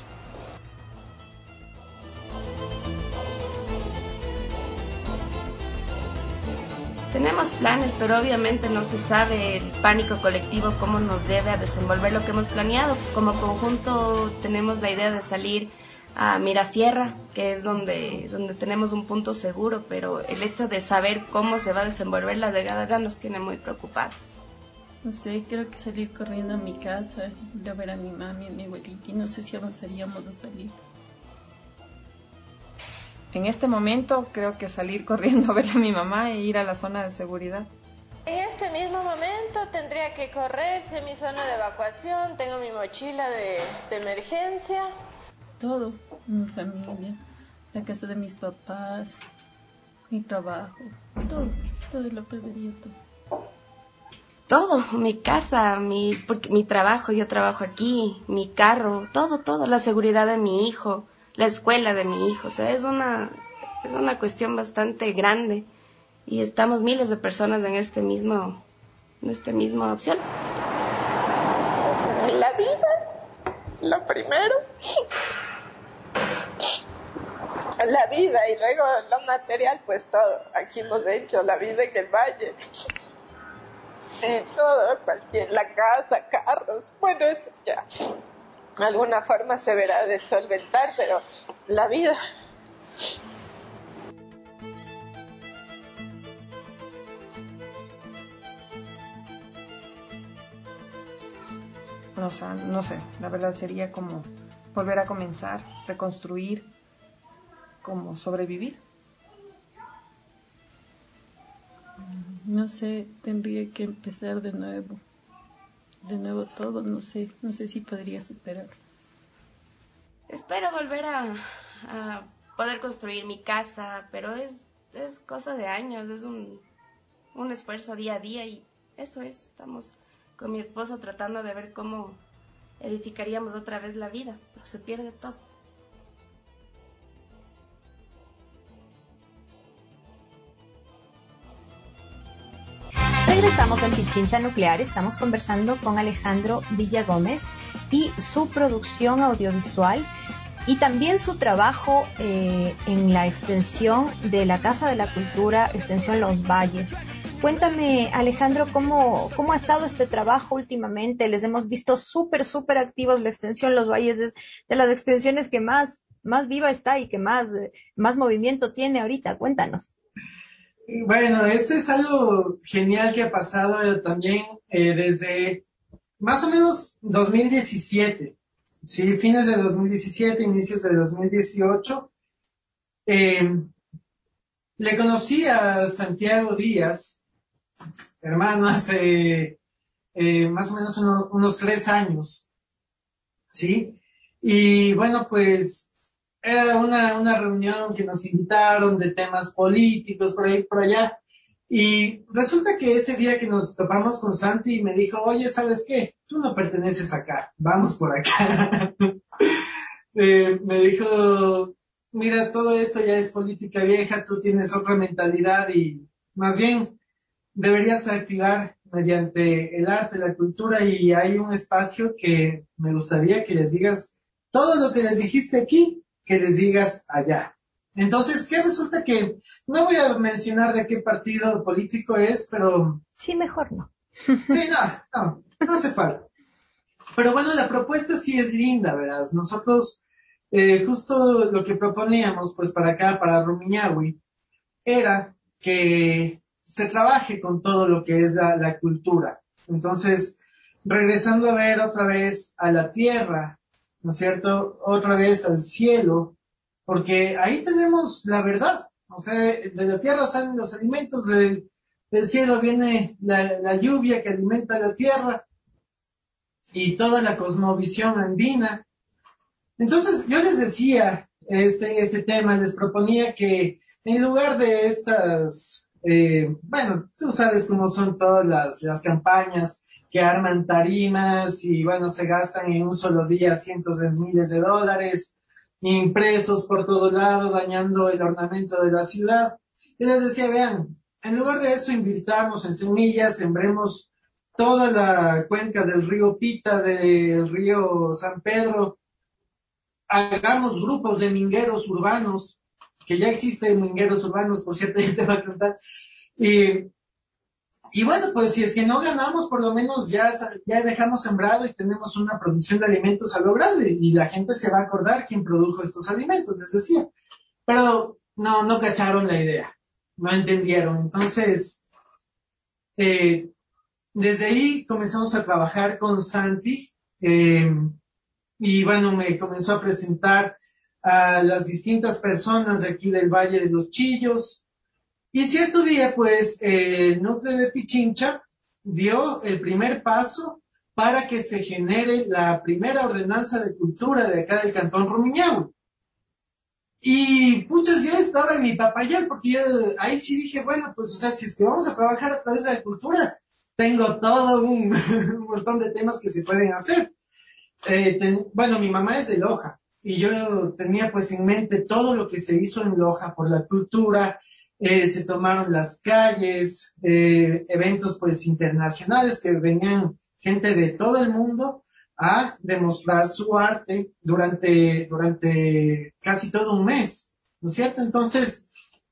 Tenemos planes, pero obviamente no se sabe el pánico colectivo cómo nos debe a desenvolver lo que hemos planeado. Como conjunto tenemos la idea de salir a Mirasierra, que es donde tenemos un punto seguro, pero el hecho de saber cómo se va a desenvolver la llegada nos tiene muy preocupados. No sé, creo que salir corriendo a mi casa, ir a ver a mi mami, a mi abuelita, y no sé si avanzaríamos a salir. En este momento creo que salir corriendo a ver a mi mamá e ir a la zona de seguridad. En este mismo momento tendría que correrse mi zona de evacuación, tengo mi mochila de emergencia. Todo, mi familia. la casa de mis papás, mi trabajo, todo lo perdería todo. Todo, mi casa, porque mi trabajo, yo trabajo aquí, mi carro, todo, la seguridad de mi hijo, la escuela de mi hijo, o sea, es una cuestión bastante grande y estamos miles de personas en esta misma opción. La vida, lo primero. La vida y luego lo material, pues todo. Aquí hemos hecho la vida en el valle. Todo, la casa, carros, bueno, eso ya. De alguna forma se verá de solventar, pero la vida. O sea, no sé, la verdad sería como volver a comenzar, reconstruir, como sobrevivir. No sé, tendría que empezar de nuevo todo, no sé si podría superar. Espero volver a poder construir mi casa, pero es cosa de años, es un esfuerzo día a día y eso es, estamos con mi esposo tratando de ver cómo edificaríamos otra vez la vida, porque se pierde todo. Regresamos en Pichincha Nuclear, estamos conversando con Alejandro Villagómez y su producción audiovisual y también su trabajo en la extensión de la Casa de la Cultura, extensión Los Valles. Cuéntame, Alejandro, ¿cómo ha estado este trabajo últimamente? Les hemos visto súper activos. La extensión Los Valles es de las extensiones que más viva está y que más movimiento tiene ahorita. Cuéntanos. Bueno, esto es algo genial que ha pasado también desde más o menos 2017, ¿sí? Fines de 2017, inicios de 2018. Le conocí a Santiago Díaz, hermano, hace más o menos unos 3 años, ¿sí? Y bueno, pues era una reunión que nos invitaron de temas políticos, por ahí, por allá. Y resulta que ese día que nos topamos con Santi me dijo, oye, ¿sabes qué? Tú no perteneces acá, vamos por acá. Me dijo, mira, todo esto ya es política vieja, tú tienes otra mentalidad y más bien deberías activar mediante el arte, la cultura y hay un espacio que me gustaría que les digas todo lo que les dijiste aquí, que les digas allá. Entonces, ¿qué resulta? Que no voy a mencionar de qué partido político es, pero... Sí, mejor no. Sí, no hace falta. Pero bueno, la propuesta sí es linda, ¿verdad? Nosotros, justo lo que proponíamos, pues para acá, para Rumiñahui, era que se trabaje con todo lo que es la cultura. Entonces, regresando a ver otra vez a la tierra, ¿no es cierto? Otra vez al cielo, porque ahí tenemos la verdad. O sea, de la tierra salen los alimentos, del cielo viene la lluvia que alimenta la tierra y toda la cosmovisión andina. Entonces, yo les decía este tema, les proponía que en lugar de estas, bueno, tú sabes cómo son todas las campañas que arman tarimas y, bueno, se gastan en un solo día cientos de miles de dólares, impresos por todo lado, dañando el ornamento de la ciudad. Yo les decía, vean, en lugar de eso invirtamos en semillas, sembremos toda la cuenca del río Pita, del río San Pedro, hagamos grupos de mingueros urbanos, que ya existen mingueros urbanos, por cierto, ya te va a contar. Y bueno, pues si es que no ganamos, por lo menos ya dejamos sembrado y tenemos una producción de alimentos a lo grande y la gente se va a acordar quién produjo estos alimentos, les decía. Pero no cacharon la idea, no entendieron. Entonces, desde ahí comenzamos a trabajar con Santi. Y bueno, me comenzó a presentar a las distintas personas de aquí del Valle de los Chillos. Y cierto día, pues, el núcleo de Pichincha dio el primer paso para que se genere la primera ordenanza de cultura de acá del Cantón Rumiñahui. Y puchas, yo estaba en mi papayal, porque yo ahí sí dije, bueno, pues, o sea, si es que vamos a trabajar a través de la cultura, tengo todo un, un montón de temas que se pueden hacer. Bueno, mi mamá es de Loja, y yo tenía pues en mente todo lo que se hizo en Loja por la cultura, se tomaron las calles, eventos pues internacionales que venían gente de todo el mundo a demostrar su arte durante casi todo un mes, ¿no es cierto? Entonces,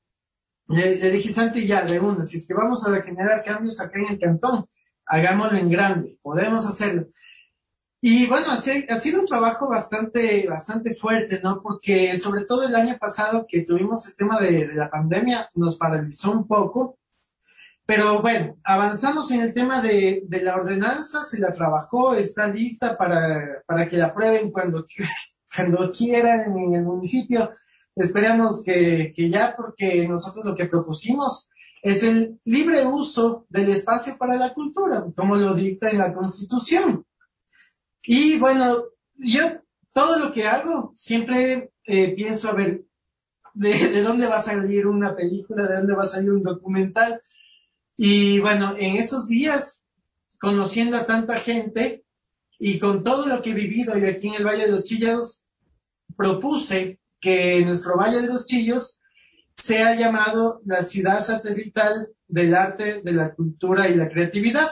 le dije, Santi, ya, de una, si es que vamos a generar cambios acá en el cantón, hagámoslo en grande, podemos hacerlo. Y bueno, ha sido un trabajo bastante fuerte, ¿no? Porque sobre todo el año pasado que tuvimos el tema de la pandemia, nos paralizó un poco. Pero bueno, avanzamos en el tema de la ordenanza, se la trabajó, está lista para que la aprueben cuando quieran en el municipio. Esperamos que ya, porque nosotros lo que propusimos es el libre uso del espacio para la cultura, como lo dicta en la Constitución. Y bueno, yo todo lo que hago siempre pienso, a ver, de dónde va a salir una película, de dónde va a salir un documental. Y bueno, en esos días, conociendo a tanta gente y con todo lo que he vivido yo aquí en el Valle de los Chillos, propuse que nuestro Valle de los Chillos sea llamado la ciudad satelital del arte, de la cultura y la creatividad,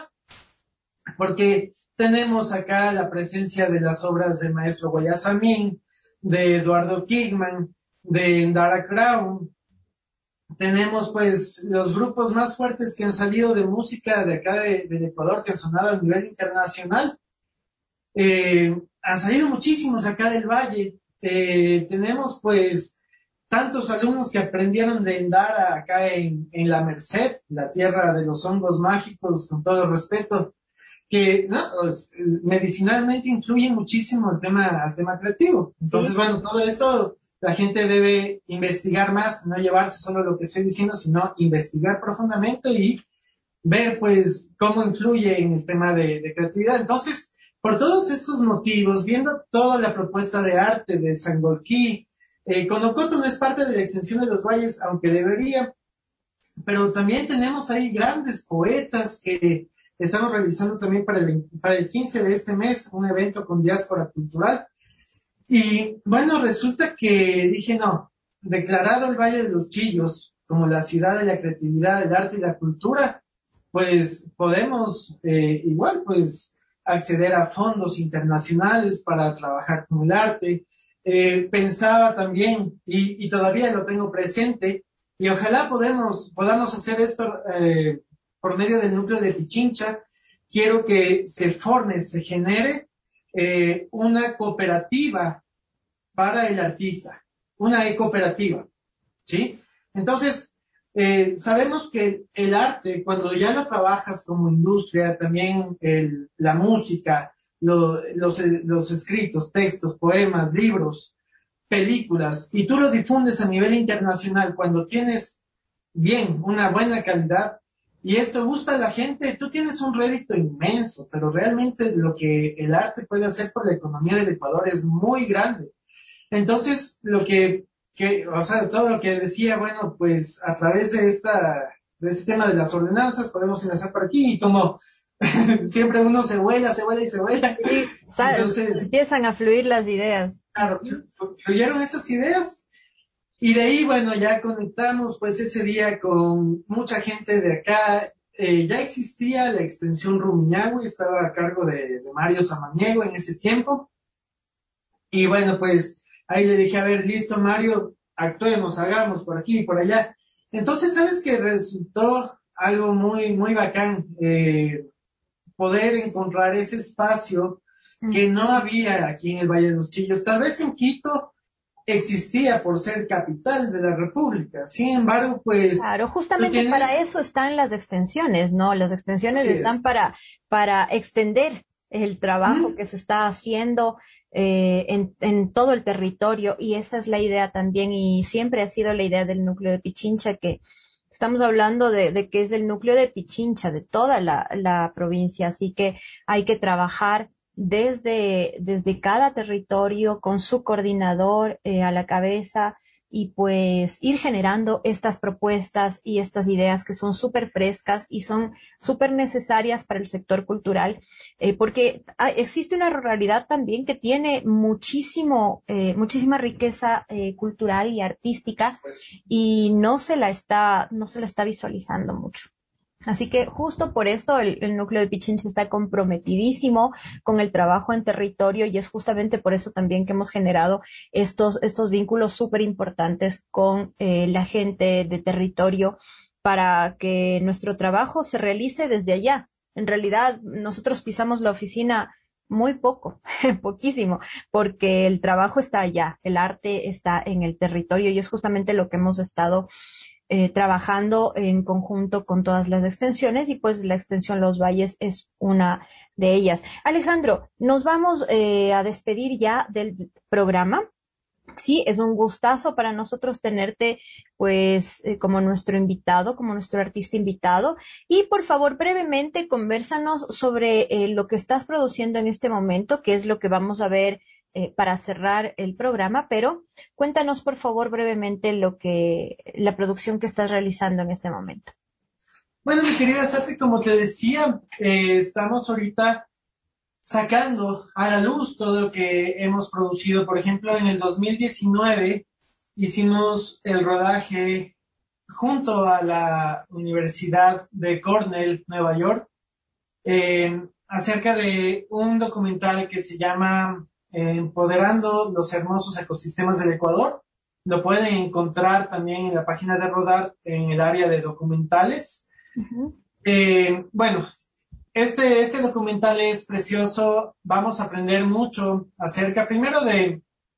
porque tenemos acá la presencia de las obras del maestro Guayasamín, de Eduardo Kigman, de Ndara Crown. Tenemos pues los grupos más fuertes que han salido de música de acá del Ecuador, que han sonado a nivel internacional. Han salido muchísimos acá del Valle. Tenemos pues tantos alumnos que aprendieron de Ndara acá en La Merced, la tierra de los hongos mágicos, con todo respeto, que no, pues, medicinalmente influye muchísimo al tema creativo. Entonces, bueno, todo esto la gente debe investigar más, no llevarse solo lo que estoy diciendo, sino investigar profundamente y ver pues cómo influye en el tema de creatividad. Entonces, por todos estos motivos, viendo toda la propuesta de arte de Sangolquí, Conocoto no es parte de la extensión de los valles, aunque debería, pero también tenemos ahí grandes poetas que estamos realizando también para el 15 de este mes un evento con diáspora cultural. Y bueno, resulta que dije, no, declarado el Valle de los Chillos como la ciudad de la creatividad, el arte y la cultura, pues podemos igual pues acceder a fondos internacionales para trabajar con el arte. Pensaba también, y todavía lo tengo presente, y ojalá podamos hacer esto por medio del núcleo de Pichincha. Quiero que se forme, se genere una cooperativa para el artista, una cooperativa, ¿sí? Entonces, sabemos que el arte, cuando ya lo trabajas como industria, también la música, los escritos, textos, poemas, libros, películas, y tú lo difundes a nivel internacional, cuando tienes bien, una buena calidad, y esto gusta a la gente, tú tienes un rédito inmenso, pero realmente lo que el arte puede hacer por la economía del Ecuador es muy grande. Entonces, o sea, todo lo que decía, bueno, pues a través de este tema de las ordenanzas podemos enlazar por aquí, y como siempre uno se vuela y se vuela. Sí, entonces empiezan a fluir las ideas. Claro, fluyeron esas ideas, y de ahí, bueno, ya conectamos pues ese día con mucha gente de acá. Ya existía la extensión Rumiñahui, estaba a cargo de Mario Samaniego en ese tiempo, y bueno, pues ahí le dije, a ver, listo, Mario, actuemos, hagamos por aquí y por allá. Entonces, ¿sabes qué? Resultó algo muy, muy bacán, poder encontrar ese espacio que no había aquí en el Valle de los Chillos. Tal vez en Quito existía por ser capital de la República. Sin embargo, pues... Claro, justamente para eso están las extensiones, ¿no? Las extensiones están para extender el trabajo que se está haciendo en todo el territorio, y esa es la idea también, y siempre ha sido la idea del núcleo de Pichincha, que estamos hablando de que es el núcleo de Pichincha, de toda la provincia, así que hay que trabajar desde cada territorio con su coordinador a la cabeza, y pues ir generando estas propuestas y estas ideas que son súper frescas y son súper necesarias para el sector cultural, porque existe una ruralidad también que tiene muchísima riqueza cultural y artística y no se la está visualizando mucho. Así que justo por eso el núcleo de Pichincha está comprometidísimo con el trabajo en territorio y es justamente por eso también que hemos generado estos vínculos súper importantes con la gente de territorio para que nuestro trabajo se realice desde allá. En realidad, nosotros pisamos la oficina muy poco, poquísimo, porque el trabajo está allá, el arte está en el territorio y es justamente lo que hemos estado trabajando en conjunto con todas las extensiones y pues la extensión Los Valles es una de ellas. Alejandro, nos vamos a despedir ya del programa. Sí, es un gustazo para nosotros tenerte pues como nuestro invitado, como nuestro artista invitado. Y por favor, brevemente, convérsanos sobre lo que estás produciendo en este momento, que es lo que vamos a ver para cerrar el programa, pero cuéntanos por favor brevemente la producción que estás realizando en este momento. Bueno, mi querida Satri, como te decía, estamos ahorita sacando a la luz todo lo que hemos producido. Por ejemplo, en el 2019 hicimos el rodaje junto a la Universidad de Cornell, Nueva York, acerca de un documental que se llama Empoderando los hermosos ecosistemas del Ecuador. Lo pueden encontrar también en la página de Rodar en el área de documentales. Uh-huh. Bueno, este documental es precioso. Vamos a aprender mucho acerca primero de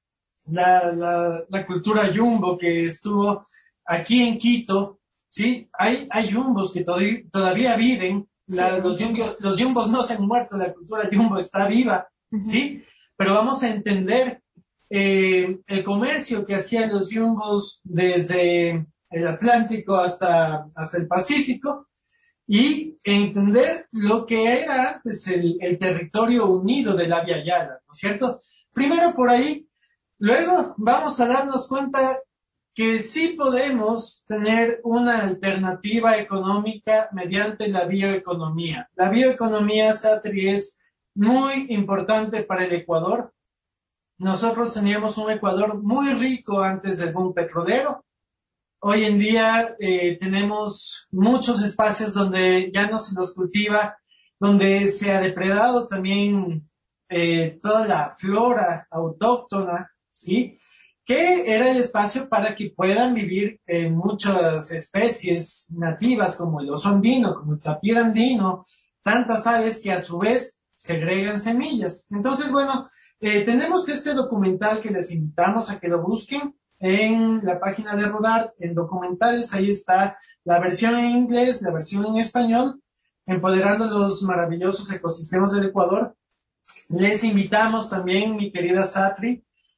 la cultura yumbo que estuvo aquí en Quito. Sí, hay yumbos que todavía viven. Los yumbos no se han muerto, la cultura yumbo está viva, uh-huh. ¿Sí? Pero vamos a entender el comercio que hacían los yumbos desde el Atlántico hasta el Pacífico y entender lo que era antes el territorio unido de la Via Yala, ¿no es cierto? Primero por ahí, luego vamos a darnos cuenta que sí podemos tener una alternativa económica mediante la bioeconomía. La bioeconomía, Satri, es muy importante para el Ecuador. Nosotros teníamos un Ecuador muy rico antes del boom petrolero. Hoy en día tenemos muchos espacios donde ya no se los cultiva, donde se ha depredado también toda la flora autóctona, ¿sí? Que era el espacio para que puedan vivir muchas especies nativas como el oso andino, como el tapir andino, tantas aves que a su vez segregan semillas. Entonces, bueno, tenemos este documental que les invitamos a que lo busquen en la página de Rodar, en documentales, ahí está la versión en inglés, la versión en español, Empoderando los maravillosos ecosistemas del Ecuador. Les invitamos también, mi querida Satri,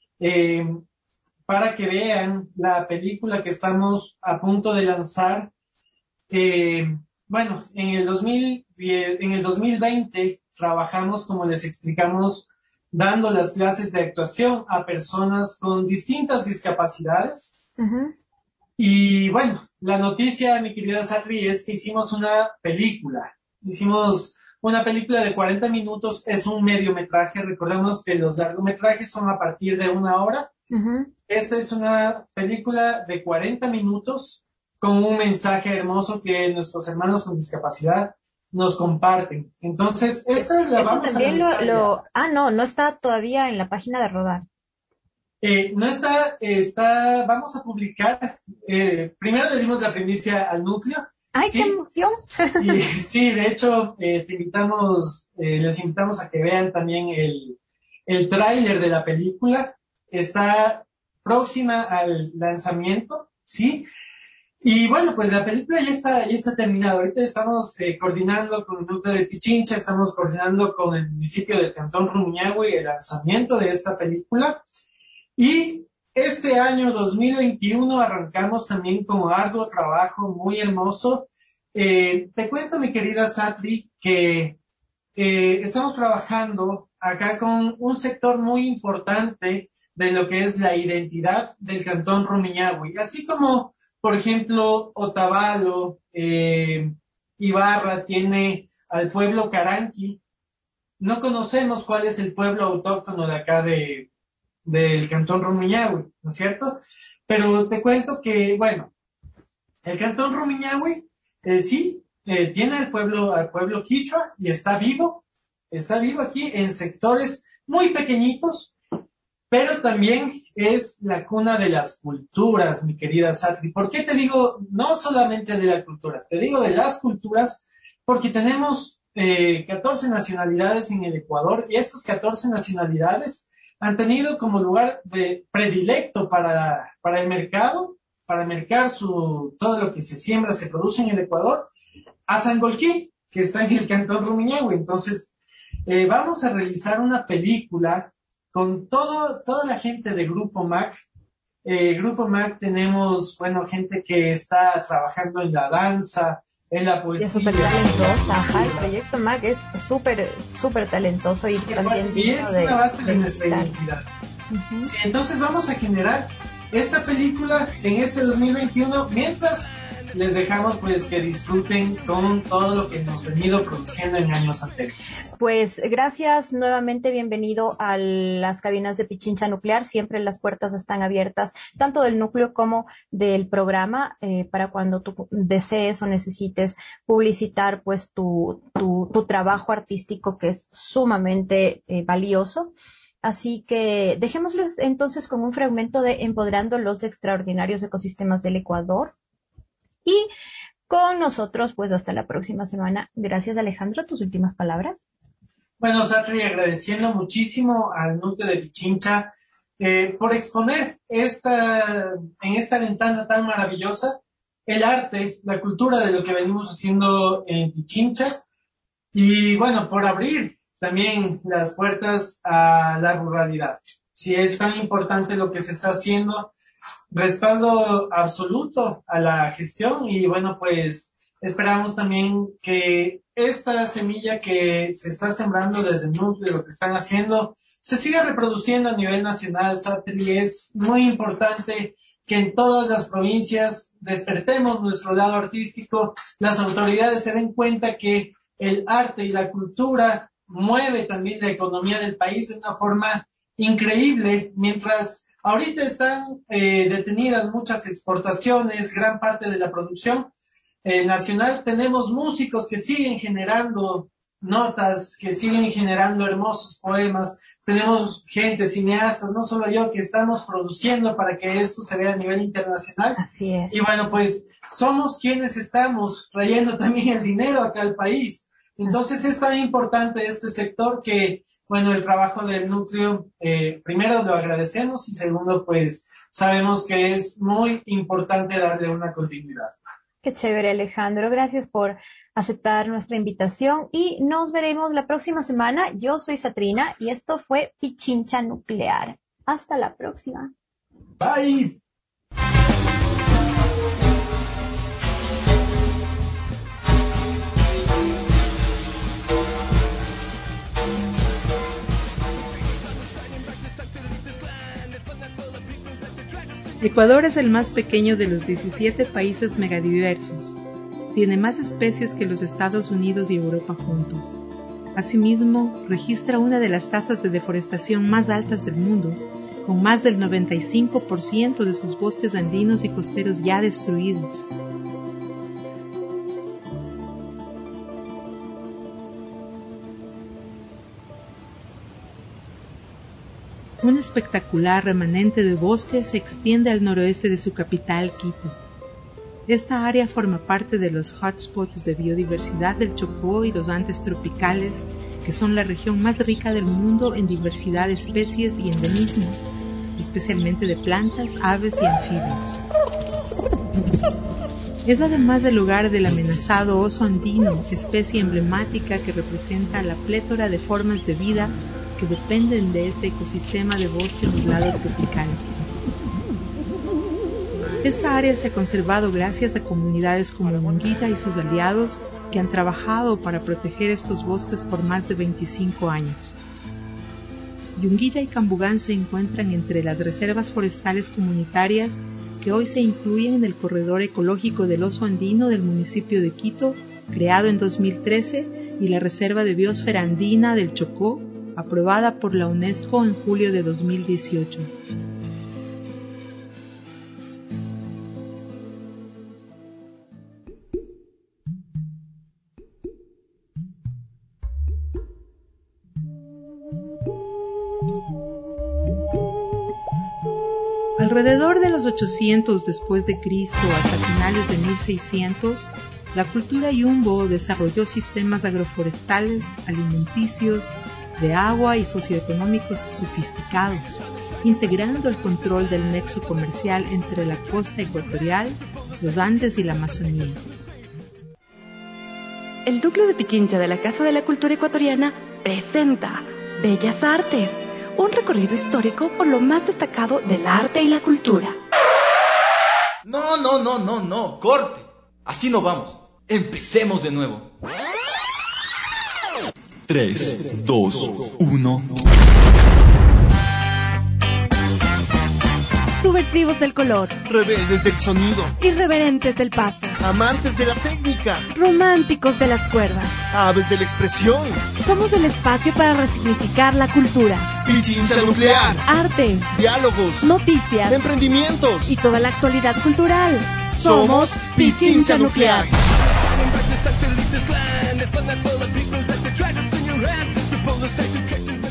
para que vean la película que estamos a punto de lanzar. Bueno, en el 2020 trabajamos, como les explicamos, dando las clases de actuación a personas con distintas discapacidades. Uh-huh. Y bueno, la noticia, mi querida Satri, es que hicimos una película. Hicimos una película de 40 minutos, es un mediometraje. Recordemos que los largometrajes son a partir de 1 hora. Uh-huh. Esta es una película de 40 minutos con un mensaje hermoso que nuestros hermanos con discapacidad nos comparten. Entonces, esta la vamos a lanzar. No está todavía en la página de Rodar. No está, vamos a publicar, primero le dimos la primicia al núcleo. ¡Ay, ¿sí? ¡Qué emoción! Y, sí, de hecho, les invitamos a que vean también el tráiler de la película. Está próxima al lanzamiento, ¿sí? Y bueno, pues la película ya está terminada. Ahorita estamos coordinando con el núcleo de Pichincha, estamos coordinando con el municipio del Cantón Rumiñahui el lanzamiento de esta película. Y este año 2021 arrancamos también con arduo trabajo muy hermoso. Te cuento, mi querida Satri, que estamos trabajando acá con un sector muy importante de lo que es la identidad del Cantón Rumiñahui. Así como, por ejemplo, Otavalo, Ibarra tiene al pueblo Caranqui, no conocemos cuál es el pueblo autóctono de acá del Cantón Rumiñahui, ¿no es cierto? Pero te cuento que, bueno, el Cantón Rumiñahui tiene al pueblo quichua y está vivo aquí en sectores muy pequeñitos, pero también es la cuna de las culturas, mi querida Satri. ¿Por qué te digo no solamente de la cultura? Te digo de las culturas porque tenemos 14 nacionalidades en el Ecuador y estas 14 nacionalidades han tenido como lugar de predilecto para el mercado, para mercar todo lo que se siembra, se produce en el Ecuador, a Sangolquí, que está en el Cantón Rumiñahui. Entonces, vamos a realizar una película con toda la gente de Grupo Mac. Grupo Mac tenemos, gente que está trabajando en la danza, en la poesía. Es súper talentosa, el Proyecto Mac es súper talentoso y también y es una base de nuestra identidad. Uh-huh. Sí, entonces vamos a generar esta película en este 2021, mientras les dejamos que disfruten con todo lo que hemos venido produciendo en años anteriores. Pues gracias nuevamente, bienvenido a las cabinas de Pichincha Nuclear. Siempre las puertas están abiertas, tanto del núcleo como del programa, para cuando tú desees o necesites publicitar tu trabajo artístico, que es sumamente valioso. Así que dejémosles entonces con un fragmento de Empoderando los extraordinarios ecosistemas del Ecuador. Y con nosotros, hasta la próxima semana. Gracias, Alejandro. ¿Tus últimas palabras? Bueno, Satri, agradeciendo muchísimo al núcleo de Pichincha por exponer en esta ventana tan maravillosa el arte, la cultura de lo que venimos haciendo en Pichincha y, por abrir también las puertas a la ruralidad. Si es tan importante lo que se está haciendo, respaldo absoluto a la gestión y esperamos también que esta semilla que se está sembrando desde el núcleo, lo que están haciendo, se siga reproduciendo a nivel nacional, Satri. Es muy importante que en todas las provincias despertemos nuestro lado artístico, las autoridades se den cuenta que el arte y la cultura mueve también la economía del país de una forma increíble, mientras ahorita están detenidas muchas exportaciones, gran parte de la producción nacional. Tenemos músicos que siguen generando notas, que siguen generando hermosos poemas. Tenemos gente, cineastas, no solo yo, que estamos produciendo para que esto se vea a nivel internacional. Así es. Y somos quienes estamos trayendo también el dinero acá al país. Entonces es tan importante este sector que el trabajo del núcleo, primero lo agradecemos y segundo, sabemos que es muy importante darle una continuidad. Qué chévere, Alejandro. Gracias por aceptar nuestra invitación y nos veremos la próxima semana. Yo soy Satrina y esto fue Pichincha Nuclear. Hasta la próxima. Bye. Ecuador es el más pequeño de los 17 países megadiversos. Tiene más especies que los Estados Unidos y Europa juntos. Asimismo, registra una de las tasas de deforestación más altas del mundo, con más del 95% de sus bosques andinos y costeros ya destruidos. Un espectacular remanente de bosque se extiende al noroeste de su capital, Quito. Esta área forma parte de los hotspots de biodiversidad del Chocó y los Andes tropicales, que son la región más rica del mundo en diversidad de especies y endemismo, especialmente de plantas, aves y anfibios. Es además el lugar del amenazado oso andino, especie emblemática que representa la plétora de formas de vida que dependen de este ecosistema de bosque nublado tropical. Esta área se ha conservado gracias a comunidades como Munguilla y sus aliados que han trabajado para proteger estos bosques por más de 25 años. Yunguilla y Cambugán se encuentran entre las reservas forestales comunitarias que hoy se incluyen en el Corredor Ecológico del Oso Andino del municipio de Quito, creado en 2013, y la Reserva de Biosfera Andina del Chocó, aprobada por la UNESCO en julio de 2018. Alrededor de los 800 después de Cristo hasta finales de 1600, la cultura yumbo desarrolló sistemas agroforestales, alimenticios, de agua y socioeconómicos sofisticados, integrando el control del nexo comercial entre la costa ecuatorial, los Andes y la Amazonía. El núcleo de Pichincha de la Casa de la Cultura Ecuatoriana presenta Bellas Artes, un recorrido histórico por lo más destacado del arte y la cultura. No, corte. Así no vamos. Empecemos de nuevo. 3, 2, 1. Subversivos del color, rebeldes del sonido, irreverentes del paso, amantes de la técnica, románticos de las cuerdas, aves de la expresión. Somos el espacio para resignificar la cultura. Pichincha Nuclear, arte, diálogos, noticias, emprendimientos y toda la actualidad cultural. Somos Pichincha Nuclear. Let's